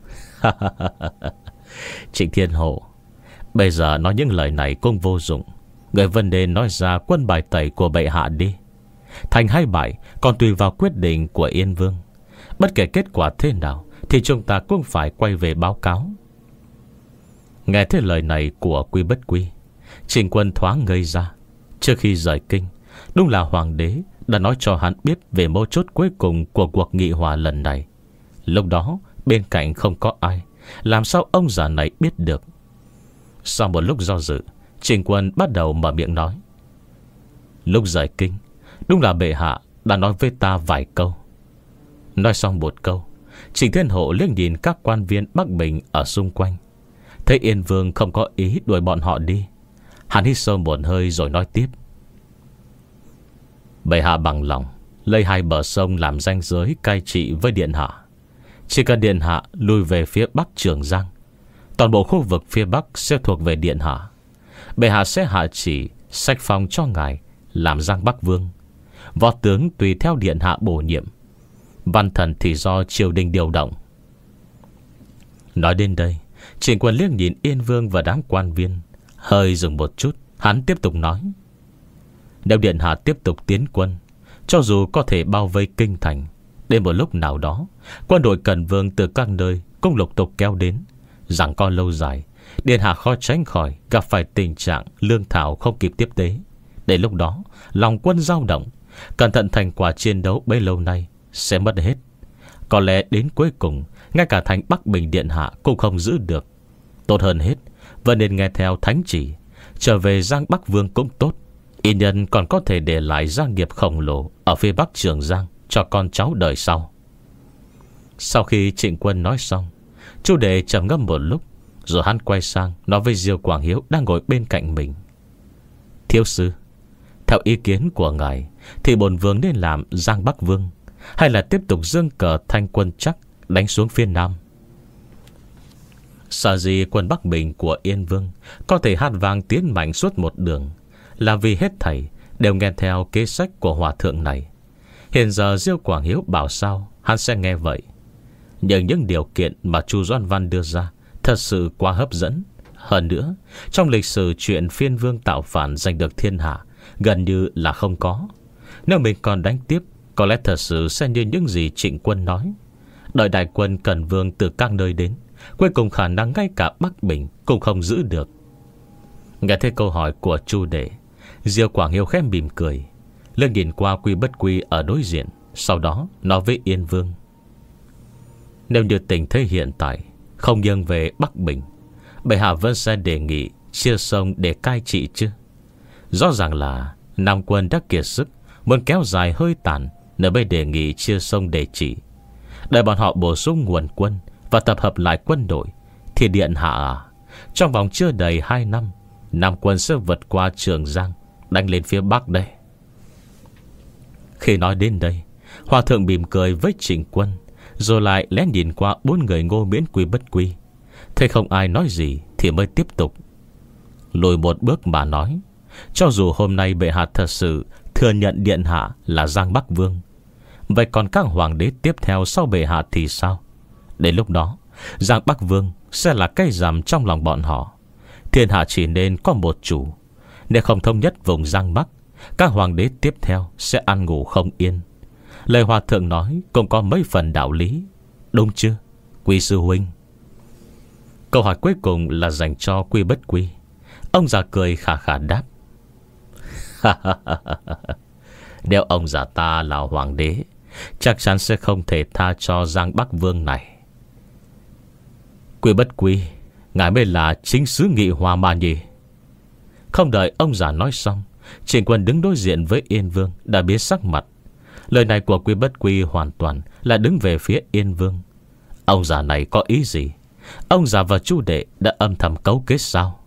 Trịnh Thiên Hộ, bây giờ nói những lời này cũng vô dụng. Người vấn đề nói ra quân bài tẩy của bệ hạ đi. Thành hay bại còn tùy vào quyết định của Yên Vương. Bất kể kết quả thế nào thì chúng ta cũng phải quay về báo cáo. Nghe thấy lời này của Quy Bất Quy, Trịnh Quân thoáng ngây ra. Trước khi rời kinh, đúng là hoàng đế đã nói cho hắn biết về mấu chốt cuối cùng của cuộc nghị hòa lần này. Lúc đó bên cạnh không có ai, làm sao ông già này biết được? Sau một lúc do dự, Trịnh Quân bắt đầu mở miệng nói. Lúc rời kinh, đúng là bệ hạ đã nói với ta vài câu. Nói xong một câu, Trịnh Thiên Hộ liếc nhìn các quan viên Bắc Bình ở xung quanh. Thấy Yên Vương không có ý đuổi bọn họ đi, hắn hít sâu một hơi rồi nói tiếp. Bệ hạ bằng lòng lấy hai bờ sông làm ranh giới cai trị với điện hạ. Chỉ cần điện hạ lui về phía bắc Trường Giang, toàn bộ khu vực phía bắc sẽ thuộc về điện hạ. Bệ hạ sẽ hạ chỉ sách phong cho ngài làm Giang Bắc Vương. Võ tướng tùy theo điện hạ bổ nhiệm, văn thần thì do triều đình điều động. Nói đến đây, Trịnh Quân liếc nhìn Yên Vương và đám quan viên, hơi dừng một chút. Hắn tiếp tục nói. Nếu điện hạ tiếp tục tiến quân, cho dù có thể bao vây kinh thành, đến một lúc nào đó quân đội Cần Vương từ các nơi cũng lục tục kéo đến. Rằng con lâu dài, điện hạ khó tránh khỏi gặp phải tình trạng lương thảo không kịp tiếp tế. Đến lúc đó lòng quân dao động, cẩn thận thành quả chiến đấu bấy lâu nay sẽ mất hết. Có lẽ đến cuối cùng ngay cả thành Bắc Bình điện hạ cũng không giữ được. Tốt hơn hết vẫn nên nghe theo thánh chỉ, trở về Giang Bắc Vương cũng tốt. Y nhân còn có thể để lại gia nghiệp khổng lồ ở phía Bắc Trường Giang cho con cháu đời sau. Sau khi Trịnh Quân nói xong, Chu đệ trầm ngâm một lúc, rồi hắn quay sang nói với Diêu Quảng Hiếu đang ngồi bên cạnh mình. Thiếu sư, theo ý kiến của ngài thì bổn vương nên làm Giang Bắc Vương, hay là tiếp tục dương cờ Thanh Quân Chắc đánh xuống phía Nam? Sở dĩ quân Bắc Bình của Yên Vương có thể hát vang tiến mạnh suốt một đường là vì hết thảy đều nghe theo kế sách của hòa thượng này. Hiện giờ Diêu Quảng Hiếu bảo sao hắn sẽ nghe vậy. Nhưng những điều kiện mà Chu Doan Văn đưa ra thật sự quá hấp dẫn. Hơn nữa, trong lịch sử chuyện phiên vương tạo phản giành được thiên hạ gần như là không có. Nếu mình còn đánh tiếp, có lẽ thật sự sẽ như những gì Trịnh Quân nói. Đợi đại quân Cần Vương từ các nơi đến, cuối cùng khả năng ngay cả Bắc Bình cũng không giữ được. Nghe thấy câu hỏi của Chu đệ, Diêu Quảng Hiếu khẽ mỉm cười, lưng nhìn qua Quy Bất Quy ở đối diện, sau đó nói với Yên Vương. Nếu như tình thế hiện tại không nghiêng về Bắc Bình, bệ hạ vẫn sẽ đề nghị chia sông để cai trị chứ? Rõ ràng là Nam quân đã kiệt sức, muốn kéo dài hơi tàn, nên mới đề nghị chia sông để trị. Đợi bọn họ bổ sung nguồn quân và tập hợp lại quân đội, thì điện hạ à, trong vòng chưa đầy hai năm, Nam quân sẽ vượt qua Trường Giang, đánh lên phía Bắc đây. Khi nói đến đây, hòa thượng mỉm cười với Trịnh Quân, rồi lại lén nhìn qua bốn người Ngô Miễn Quy Bất Quy. Thấy không ai nói gì thì mới tiếp tục. Lùi một bước mà nói, cho dù hôm nay bệ hạ thật sự thừa nhận điện hạ là Giang Bắc Vương, vậy còn các hoàng đế tiếp theo sau bệ hạ thì sao? Đến lúc đó, Giang Bắc Vương sẽ là cây rằm trong lòng bọn họ. Thiên hạ chỉ nên có một chủ. Nếu không thống nhất vùng Giang Bắc, các hoàng đế tiếp theo sẽ ăn ngủ không yên. Lời hòa thượng nói cũng có mấy phần đạo lý, đúng chưa, Quy sư huynh? Câu hỏi cuối cùng là dành cho Quy Bất Quy. Ông già cười khà khà đáp. Nếu ông già ta là hoàng đế, chắc chắn sẽ không thể tha cho Giang Bắc Vương này. Quy Bất Quy, ngài mới là chính sứ Nghị Hòa mà nhỉ? Không đợi ông già nói xong, Trịnh Quân đứng đối diện với Yên Vương đã biến sắc mặt. Lời này của Quy Bất Quy hoàn toàn là đứng về phía Yên Vương. Ông già này có ý gì? Ông già và Chu đệ đã âm thầm cấu kết sao?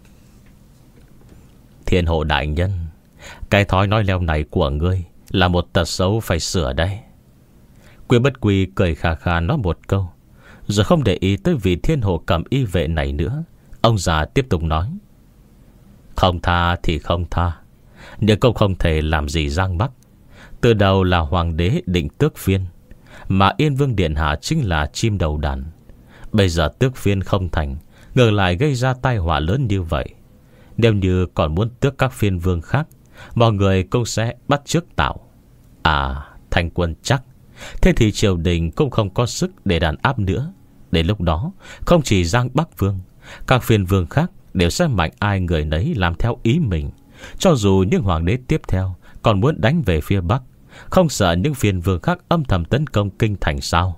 Thiên hộ đại nhân, cái thói nói leo này của ngươi là một tật xấu phải sửa đây. Quy Bất Quy cười khà khà nói một câu, rồi không để ý tới vị thiên hộ cầm y vệ này nữa. Ông già tiếp tục nói: Không tha thì không tha, nhưng cũng không thể làm gì Giang Bắc. Từ đầu là hoàng đế định tước phiên, mà Yên Vương điện hạ chính là chim đầu đàn. Bây giờ tước phiên không thành, ngược lại gây ra tai họa lớn như vậy. Nếu như còn muốn tước các phiên vương khác, mọi người cũng sẽ bắt chước tạo. À, thành quân chắc. Thế thì triều đình cũng không có sức để đàn áp nữa. Đến lúc đó, không chỉ Giang Bắc Vương, các phiên vương khác đều sẽ mạnh ai người nấy làm theo ý mình. Cho dù những hoàng đế tiếp theo còn muốn đánh về phía Bắc, không sợ những phiên vương khác âm thầm tấn công kinh thành sao?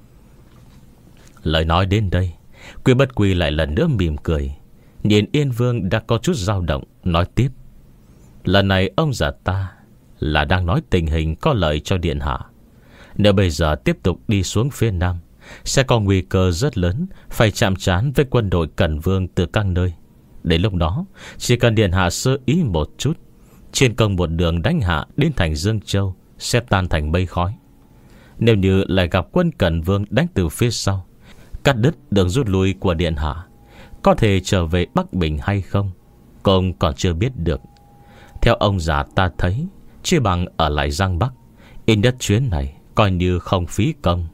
Lời nói đến đây, Quy Bất Quy lại lần nữa mỉm cười, nhìn Yên Vương đã có chút dao động, nói tiếp: Lần này ông già ta là đang nói tình hình có lợi cho điện hạ. Nếu bây giờ tiếp tục đi xuống phía Nam, sẽ có nguy cơ rất lớn phải chạm trán với quân đội Cẩn Vương từ các nơi. Đến lúc đó, chỉ cần điện hạ sơ ý một chút, trên công một đường đánh hạ đến thành Dương Châu sẽ tan thành mây khói. Nếu như lại gặp quân Cẩn Vương đánh từ phía sau, cắt đứt đường rút lui của điện hạ, có thể trở về Bắc Bình hay không, cũng còn chưa biết được. Theo ông già ta thấy, chỉ bằng ở lại Giang Bắc, ít nhất chuyến này coi như không phí công.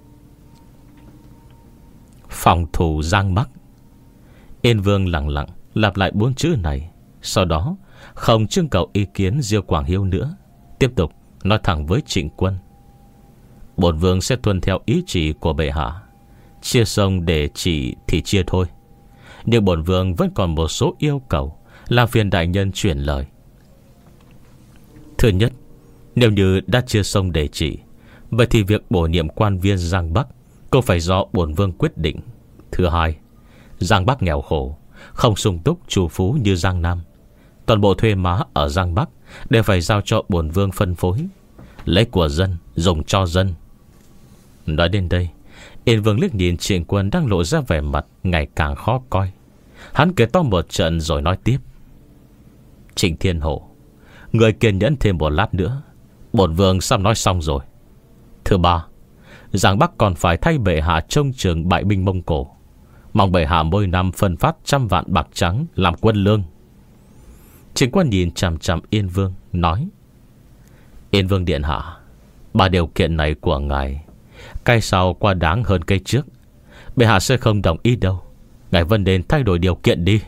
Phòng thủ Giang Bắc. Yên Vương lặng lặng lặp lại bốn chữ này, sau đó không trưng cầu ý kiến Diêu Quảng Hiếu nữa, tiếp tục nói thẳng với Trịnh Quân: Bổn vương sẽ tuân theo ý chỉ của bệ hạ. Chia sông để chỉ thì chia thôi, nhưng bổn vương vẫn còn một số yêu cầu, làm phiền đại nhân chuyển lời. Thứ nhất, nếu như đã chia sông để chỉ, vậy thì việc bổ nhiệm quan viên Giang Bắc cũng phải do bổn vương quyết định. Thứ hai, Giang Bắc nghèo khổ, không sung túc chủ phú như Giang Nam. Toàn bộ thuê má ở Giang Bắc đều phải giao cho bổn vương phân phối, lấy của dân dùng cho dân. Nói đến đây, Yên Vương liếc nhìn Trịnh Quân đang lộ ra vẻ mặt ngày càng khó coi. Hắn kể to một trận rồi nói tiếp: Trịnh Thiên Hổ, người kiên nhẫn thêm một lát nữa, bổn vương sắp nói xong rồi. Thứ ba, Giang Bắc còn phải thay bệ hạ trông chừng bại binh Mông Cổ, mong bệ hạ mỗi năm phân phát trăm vạn bạc trắng làm quân lương. Trịnh Quân nhìn chằm chằm Yên Vương, nói: Yên Vương điện hạ, ba điều kiện này của ngài, cái sau qua đáng hơn cái trước. Bệ hạ sẽ không đồng ý đâu. Ngài vẫn nên thay đổi điều kiện đi.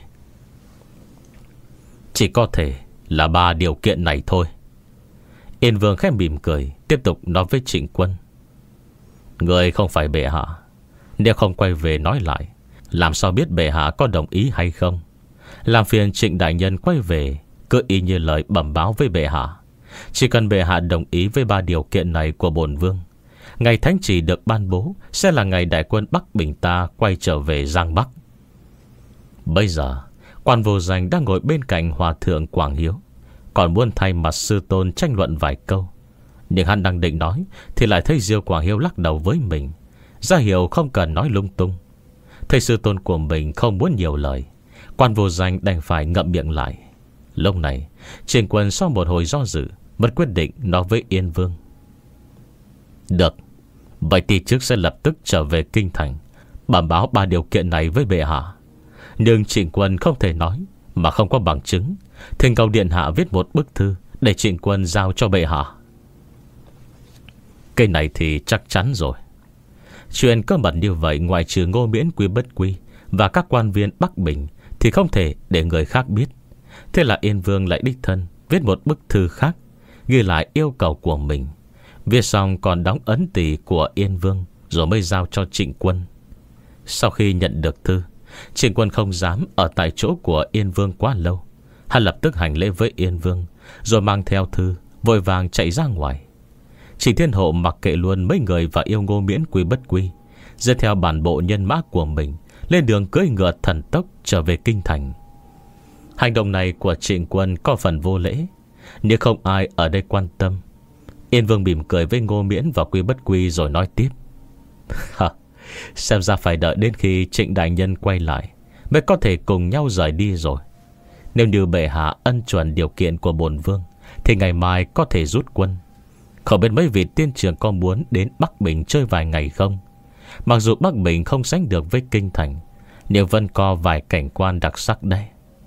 Chỉ có thể là ba điều kiện này thôi. Yên Vương khẽ mỉm cười, tiếp tục nói với Trịnh Quân: Người không phải bệ hạ, nếu không quay về nói lại, làm sao biết bệ hạ có đồng ý hay không? Làm phiền Trịnh đại nhân quay về, cứ y như lời bẩm báo với bệ hạ. Chỉ cần bệ hạ đồng ý với ba điều kiện này của bổn vương, ngày thánh chỉ được ban bố sẽ là ngày đại quân Bắc Bình ta quay trở về Giang Bắc. Bây giờ quan vô danh đang ngồi bên cạnh Hòa thượng Quảng Hiếu, còn muốn thay mặt sư tôn tranh luận vài câu. Nhưng hắn đang định nói thì lại thấy Diêu Quảng Hiếu lắc đầu với mình, ra hiệu không cần nói lung tung. Thầy sư tôn của mình không muốn nhiều lời, quan vô danh đành phải ngậm miệng lại. Lúc này Trịnh Quân sau một hồi do dự mới quyết định nói với Yên Vương: Được, vậy thì trước sẽ lập tức trở về kinh thành, bẩm báo ba điều kiện này với bệ hạ. Nhưng Trịnh Quân không thể nói mà không có bằng chứng, thỉnh cầu điện hạ viết một bức thư để Trịnh Quân giao cho bệ hạ. Cái này thì chắc chắn rồi. Chuyện cơ mật như vậy, ngoại trừ Ngô Miễn, Quy Bất Quy và các quan viên Bắc Bình thì không thể để người khác biết. Thế là Yên Vương lại đích thân viết một bức thư khác, ghi lại yêu cầu của mình. Viết xong còn đóng ấn tỷ của Yên Vương, rồi mới giao cho Trịnh Quân. Sau khi nhận được thư, Trịnh Quân không dám ở tại chỗ của Yên Vương quá lâu. Hắn lập tức hành lễ với Yên Vương, rồi mang theo thư vội vàng chạy ra ngoài. Trịnh Thiên Hộ mặc kệ luôn mấy người và yêu Ngô Miễn Quy Bất Quy, dựa theo bản bộ nhân mã của mình lên đường cưỡi ngựa thần tốc trở về kinh thành. Hành động này của Trịnh Quân có phần vô lễ, nhưng không ai ở đây quan tâm. Yên Vương mỉm cười với Ngô Miễn và Quy Bất Quy rồi nói tiếp: Xem ra phải đợi đến khi Trịnh đại nhân quay lại mới có thể cùng nhau rời đi rồi. Nếu như bệ hạ ân chuẩn điều kiện của bổn vương thì ngày mai có thể rút quân. Không biết mấy vị tiên trưởng có muốn đến Bắc Bình chơi vài ngày không? Mặc dù Bắc Bình không sánh được với kinh thành, nhưng vẫn có vài cảnh quan đặc sắc đây.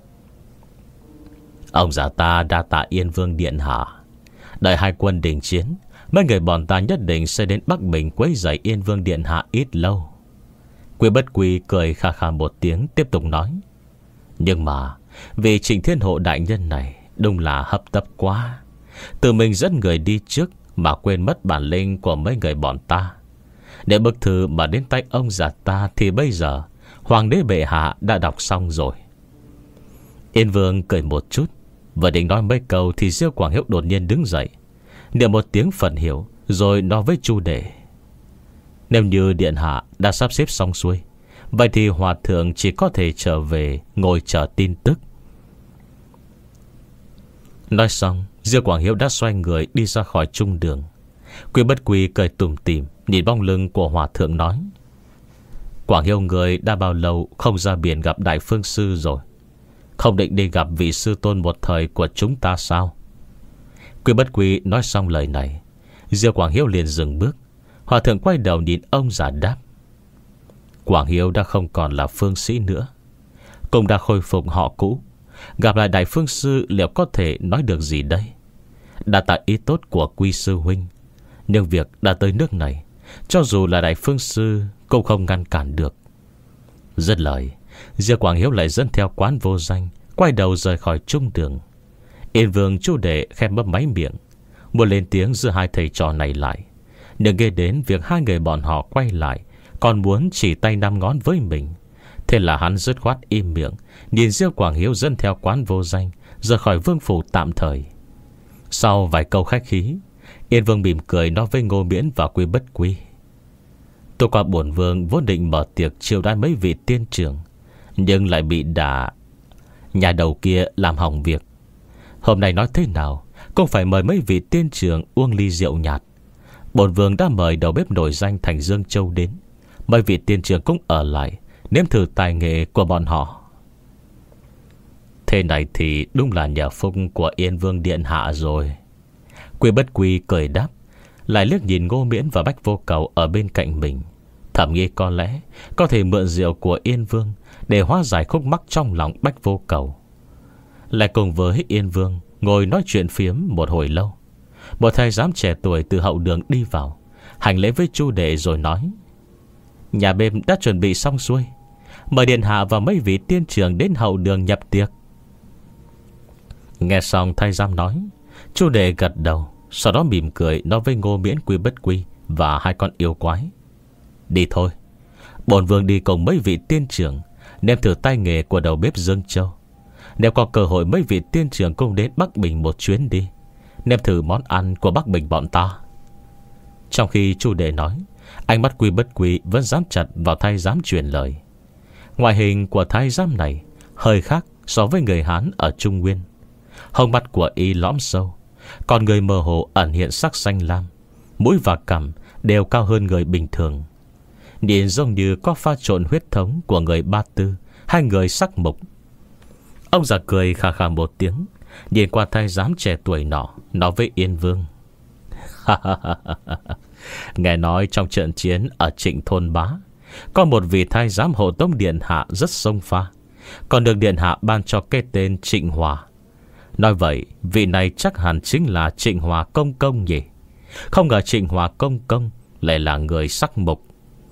Ông già ta đa tạ Yên Vương điện hạ. Đợi hai quân đình chiến, mấy người bọn ta nhất định sẽ đến Bắc Bình quấy rầy Yên Vương điện hạ ít lâu. Quy Bất Quy cười khà khà một tiếng, tiếp tục nói: Nhưng mà vì Trịnh Thiên Hộ đại nhân này đúng là hấp tấp quá, tự mình dẫn người đi trước mà quên mất bản lĩnh của mấy người bọn ta. Để bức thư mà đến tay ông già ta thì bây giờ hoàng đế bệ hạ đã đọc xong rồi. Yên Vương cười một chút, vừa định nói mấy câu thì Diêu Quảng Hiếu đột nhiên đứng dậy, niệm một tiếng phần hiểu rồi nói với Chu Đệ: Nếu như điện hạ đã sắp xếp xong xuôi, vậy thì hòa thượng chỉ có thể trở về ngồi chờ tin tức. Nói xong, Diêu Quảng Hiếu đã xoay người đi ra khỏi trung đường. Quy Bất Quy cười tủm tỉm nhìn bóng lưng của hòa thượng nói: Quảng Hiếu người đã bao lâu không ra biển gặp Đại Phương Sư rồi? Không định đi gặp vị sư tôn một thời của chúng ta sao? Quy Bất Quy nói xong lời này, Diêu Quảng Hiếu liền dừng bước. Hòa thượng quay đầu nhìn ông già đáp: Quảng Hiếu đã không còn là phương sĩ nữa, cũng đã khôi phục họ cũ. Gặp lại Đại Phương Sư liệu có thể nói được gì đây? Đã tại ý tốt của Quy sư huynh, nhưng việc đã tới nước này, cho dù là Đại Phương Sư cũng không ngăn cản được. Dứt lời, Diêu Quảng Hiếu lại dẫn theo Quán Vô Danh quay đầu rời khỏi trung đường. Yên Vương Chu Đệ khẽ bấm máy miệng, muốn lên tiếng giữa hai thầy trò này lại, nhưng nghe đến việc hai người bọn họ quay lại còn muốn chỉ tay năm ngón với mình, thế là hắn dứt khoát im miệng, nhìn Diêu Quảng Hiếu dẫn theo Quán Vô Danh rời khỏi vương phủ tạm thời. Sau vài câu khách khí, Yên Vương mỉm cười nói với Ngô Miễn và Quy Bất Quy: Tôi qua bổn vương vốn định mở tiệc chiêu đãi mấy vị tiên trưởng, nhưng lại bị đả nhà đầu kia làm hỏng việc. Hôm nay nói thế nào cũng phải mời mấy vị tiên trưởng uống ly rượu nhạt. Bổn vương đã mời đầu bếp nổi danh thành Dương Châu đến, mấy vị tiên trưởng cũng ở lại nếm thử tài nghệ của bọn họ. Thế này thì đúng là nhờ phúc của Yên Vương điện hạ rồi. Quy Bất Quy cười đáp, lại liếc nhìn Ngô Miễn và Bách Vô Cầu ở bên cạnh mình, thầm nghĩ có lẽ có thể mượn rượu của Yên Vương để hóa giải khúc mắc trong lòng Bách Vô Cầu. Lại cùng với Yên Vương ngồi nói chuyện phiếm một hồi lâu, một thầy giám trẻ tuổi từ hậu đường đi vào, hành lễ với Chu Đệ rồi nói: Nhà bếp đã chuẩn bị xong xuôi, mời điện hạ và mấy vị tiên trưởng đến hậu đường nhập tiệc. Nghe xong thầy giám nói, Chu Đệ gật đầu, sau đó mỉm cười nói với Ngô Miễn, Quy Bất Quy và hai con yêu quái: Đi thôi, bổn vương đi cùng mấy vị tiên trưởng nếm thử tay nghề của đầu bếp Dương Châu. Nếu có cơ hội mấy vị tiên trưởng cùng đến Bắc Bình một chuyến đi, nếm thử món ăn của Bắc Bình bọn ta. Trong khi Chu Đệ nói, ánh mắt Quy Bất Quy vẫn dám chặt vào thái giám truyền lời. Ngoại hình của thái giám này hơi khác so với người Hán ở Trung Nguyên. Hông mắt của y lõm sâu, còn người mơ hồ ẩn hiện sắc xanh lam, mũi và cằm đều cao hơn người bình thường, nhìn giống như có pha trộn huyết thống của người Ba Tư hay người Sắc Mục. Ông già cười khà khà một tiếng, nhìn qua thái giám trẻ tuổi nọ, nói với Yên Vương: Nghe nói trong trận chiến ở Trịnh Thôn Bá, có một vị thái giám hộ tống điện hạ rất xông pha, còn được điện hạ ban cho cái tên Trịnh Hòa. Nói vậy vị này chắc hẳn chính là Trịnh Hòa Công Công nhỉ? Không ngờ Trịnh Hòa Công Công lại là người Sắc Mục.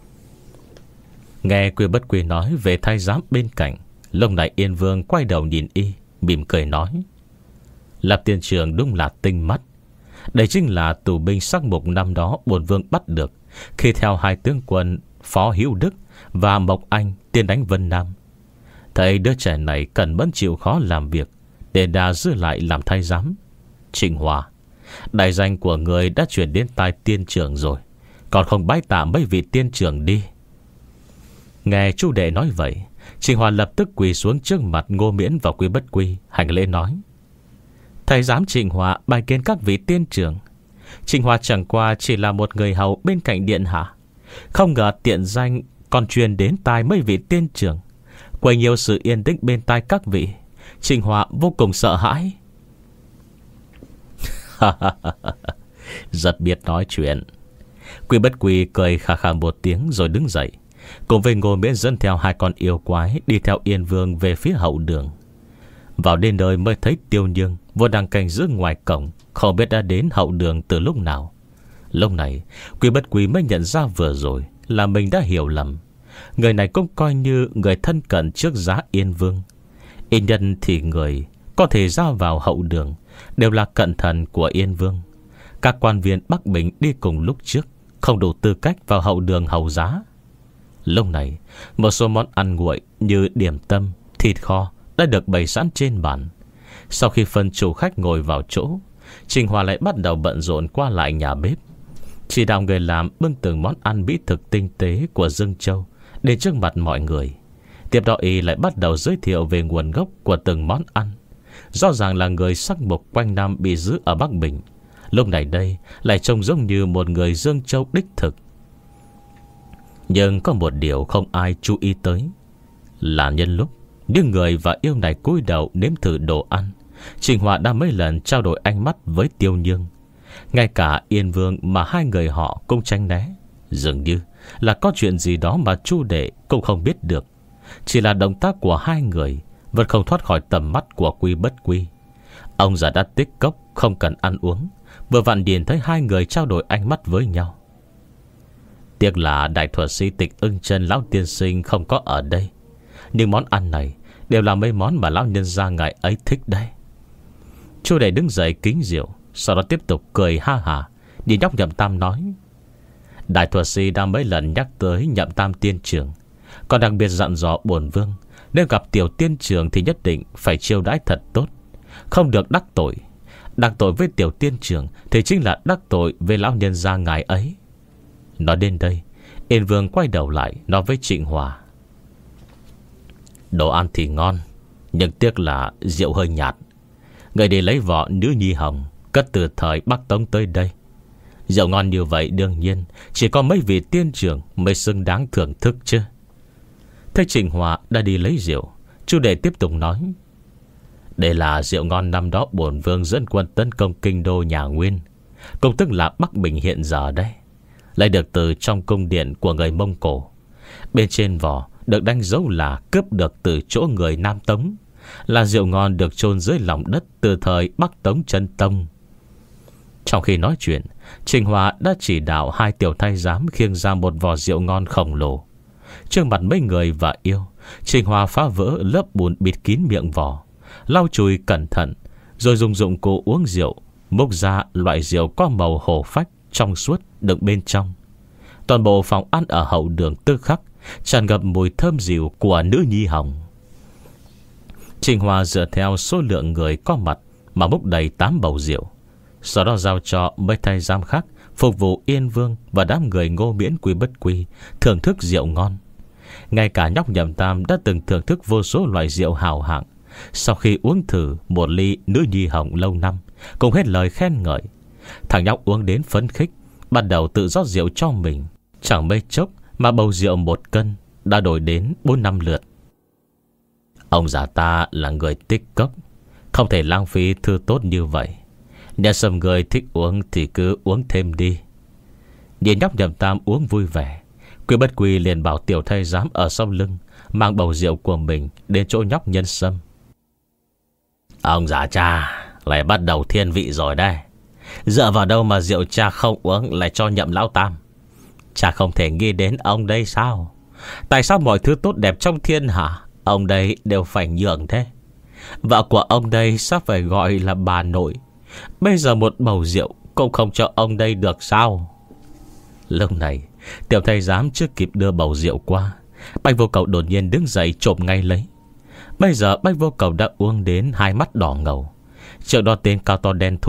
Nghe Quy Bất Quy nói về thái giám bên cạnh, lúc này Yên Vương quay đầu nhìn y, mỉm cười nói: Lạp tiên trưởng đúng là tinh mắt. Đây chính là tù binh Sắc Mục năm đó bổn vương bắt được khi theo hai tướng quân Phó Hữu Đức và Mộc Anh tiến đánh Vân Nam. Thấy đứa trẻ này cần mẫn chịu khó làm việc để đà giữ lại làm thái giám. Trịnh Hòa, Đại danh của người đã chuyển đến tai tiên trưởng rồi, còn không bái tạ mấy vị tiên trưởng đi. Nghe Chu đệ nói vậy, Trình Hòa lập tức quỳ xuống trước mặt Ngô Miễn và Quý Bất Quy, hành lễ nói: Thầy giám Trình Hòa bài kiến các vị tiên trưởng. Trình Hòa chẳng qua chỉ là một người hầu bên cạnh điện hạ, không ngờ tiện danh còn truyền đến tai mấy vị tiên trưởng, quấy nhiều sự yên tĩnh bên tai các vị. Trình Hòa vô cùng sợ hãi. Rất biết nói chuyện. Quý Bất Quy cười khà khà một tiếng rồi đứng dậy, cùng với Ngô Miễn dẫn theo hai con yêu quái đi theo Yên Vương về phía hậu đường. Vào đến nơi mới thấy Tiêu Nhương vô đang canh giữ ngoài cổng, không biết đã đến hậu đường từ lúc nào. Lúc này Quý Bất Quy mới nhận ra vừa rồi là mình đã hiểu lầm. Người này cũng coi như người thân cận trước giá Yên Vương. Yên nhân thì người có thể ra vào hậu đường đều là cận thần của Yên Vương. Các quan viên Bắc Bình đi cùng lúc trước không đủ tư cách vào hậu đường hầu giá. Lúc này một số món ăn nguội như điểm tâm, thịt kho đã được bày sẵn trên bàn. Sau khi phân chủ khách ngồi vào chỗ, Trình Hòa lại bắt đầu bận rộn qua lại nhà bếp, chỉ đạo người làm bưng từng món ăn mỹ thực tinh tế của Dương Châu đến trước mặt mọi người. Tiếp đó y lại bắt đầu giới thiệu về nguồn gốc của từng món ăn. Rõ ràng là người sắc mục quanh năm bị giữ ở Bắc Bình, lúc này đây lại trông giống như một người Dương Châu đích thực. Nhưng có một điều không ai chú ý tới là nhân lúc những người và yêu này cúi đầu nếm thử đồ ăn, Trình Hòa đã mấy lần trao đổi ánh mắt với Tiêu Nhương. Ngay cả Yên Vương mà hai người họ cũng tránh né, dường như là có chuyện gì đó mà Chu đệ cũng không biết được. Chỉ là động tác của hai người vẫn không thoát khỏi tầm mắt của Quý Bất Quy. Ông già đã tích cốc không cần ăn uống, vừa vặn điền thấy hai người trao đổi ánh mắt với nhau. Tiếc là đại thuật sĩ Tịch Ưng Chân lão tiên sinh không có ở đây, nhưng món ăn này đều là mấy món mà lão nhân gia ngài ấy thích đấy. Chu đệ đứng dậy kính rượu, sau đó tiếp tục cười ha hả nhìn nhóc Nhậm Tam nói: Đại thuật sĩ đã mấy lần nhắc tới Nhậm Tam tiên trưởng, còn đặc biệt dặn dò bổn vương nếu gặp tiểu tiên trưởng thì nhất định phải chiêu đãi thật tốt, không được đắc tội. Đắc tội với tiểu tiên trưởng thì chính là đắc tội với lão nhân gia ngài ấy. Nói đến đây, Yên Vương quay đầu lại nói với Trịnh Hòa: Đồ ăn thì ngon, nhưng tiếc là rượu hơi nhạt. Người đi lấy vỏ nữ nhi hồng cất từ thời Bắc Tống tới đây. Rượu ngon như vậy đương nhiên chỉ có mấy vị tiên trưởng mới xứng đáng thưởng thức chứ. Thế Trịnh Hòa đã đi lấy rượu, Chu đệ tiếp tục nói: Đây là rượu ngon năm đó bổn vương dẫn quân tấn công kinh đô nhà Nguyên, cũng tức là Bắc Bình hiện giờ đây, lấy được từ trong cung điện của người Mông Cổ. Bên trên vỏ được đánh dấu là cướp được từ chỗ người Nam Tống, là rượu ngon được chôn dưới lòng đất từ thời Bắc Tống Chân Tông. Trong khi nói chuyện, Trình Hòa đã chỉ đạo hai tiểu thái giám khiêng ra một vò rượu ngon khổng lồ. Trước mặt mấy người và yêu, Trình Hòa phá vỡ lớp bùn bịt kín miệng vò, lau chùi cẩn thận, rồi dùng dụng cụ uống rượu múc ra loại rượu có màu hổ phách trong suốt đựng bên trong. Toàn bộ phòng ăn ở hậu đường tức khắc tràn ngập mùi thơm dịu của nữ nhi hồng. Trình Hòa dựa theo số lượng người có mặt mà múc đầy tám bầu rượu, sau đó giao cho mấy thái giám khác phục vụ Yên Vương và đám người Ngô Miễn Quý Bất Quy thưởng thức rượu ngon. Ngay cả nhóc Nhậm Tam đã từng thưởng thức vô số loại rượu hào hạng, sau khi uống thử một ly nữ nhi hồng lâu năm cũng hết lời khen ngợi. Thằng nhóc uống đến phấn khích, bắt đầu tự rót rượu cho mình. Chẳng mấy chốc mà bầu rượu một cân đã đổi đến bốn năm lượt. Ông già ta là người tích cốc, không thể lãng phí thứ tốt như vậy. Nhà sầm người thích uống thì cứ uống thêm đi. Nhìn nhóc Nhậm Tam uống vui vẻ, Quý Bất Quy liền bảo tiểu thái giám ở sau lưng mang bầu rượu của mình đến chỗ nhóc Nhân Sâm. Ông già cha lại bắt đầu thiên vị rồi đây. Dựa vào đâu mà rượu cha không uống lại cho Nhậm lão tam? Cha không thể nghĩ đến ông đây sao? Tại sao mọi thứ tốt đẹp trong thiên hạ ông đây đều phải nhường thế? Vợ của ông đây sắp phải gọi là bà nội, bây giờ một bầu rượu cũng không cho ông đây được sao? Lúc này tiểu thái giám chưa kịp đưa bầu rượu qua, Bạch Vô Cầu đột nhiên đứng dậy trộm ngay lấy. Bây giờ Bạch Vô Cầu đã uống đến hai mắt đỏ ngầu. Trước đó tên cao to đen thui này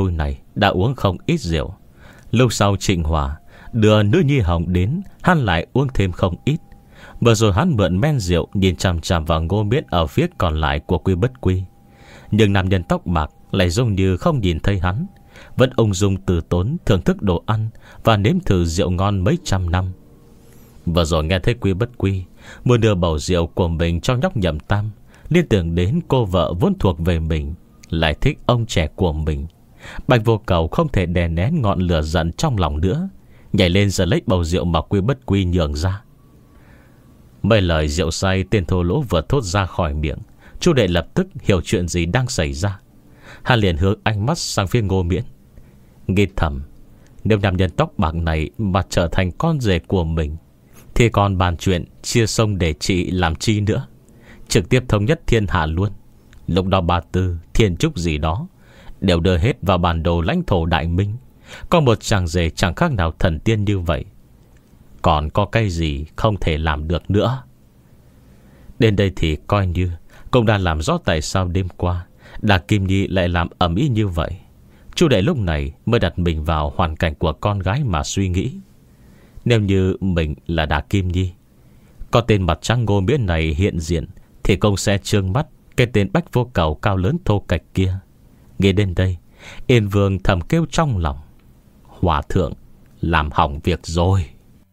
đã uống không ít rượu. Lúc sau Trịnh Hòa đưa nữ nhi Hồng đến, hắn lại uống thêm không ít. Vừa rồi hắn mượn men rượu nhìn chằm chằm vào Ngô Miễn ở phía còn lại của Quy Bất Quy. Nhưng nam nhân tóc bạc lại giống như không nhìn thấy hắn, vẫn ung dung từ tốn thưởng thức đồ ăn và nếm thử rượu ngon mấy trăm năm. Vừa rồi nghe thấy Quy Bất Quy muốn đưa bầu rượu của mình cho nhóc Nhậm Tam, liên tưởng đến cô vợ vốn thuộc về mình, lại thích ông trẻ của mình. Bạch Vô Cầu không thể đè nén ngọn lửa giận trong lòng nữa, nhảy lên giật lấy bầu rượu mà Quy Bất Quy nhường ra. Mấy lời rượu say tên thô lỗ vừa thốt ra khỏi miệng, Chu Đệ lập tức hiểu chuyện gì đang xảy ra. Hắn liền hướng ánh mắt sang phía Ngô Miễn, nghĩ thầm, nếu nam nhân tóc bạc này mà trở thành con rể của mình thì còn bàn chuyện chia sông để trị làm chi nữa, trực tiếp thống nhất thiên hạ luôn. Lúc đó Ba Tư, Thiên Trúc gì đó đều đưa hết vào bản đồ lãnh thổ Đại Minh. Có một chàng rể chẳng khác nào thần tiên như vậy, còn có cái gì không thể làm được nữa. Đến đây thì coi như cũng đã làm rõ tại sao đêm qua Đà Kim Nhi lại làm ầm ĩ như vậy. Chu Đệ lúc này mới đặt mình vào hoàn cảnh của con gái mà suy nghĩ. Nếu như mình là Đà Kim Nhi, có tên mặt trắng Ngô Miễn này hiện diện, thì cũng sẽ trương mắt cái tên Bách Vô Cầu cao lớn thô kệch kia. Nghe đến đây, Yên Vương thầm kêu trong lòng, Hòa thượng làm hỏng việc rồi.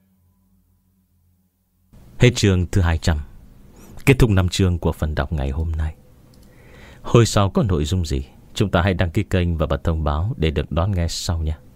Hết chương thứ hai trăm. Kết thúc năm chương của phần đọc ngày hôm nay. Hồi sau có nội dung gì, chúng ta hãy đăng ký kênh và bật thông báo để được đón nghe sau nhé.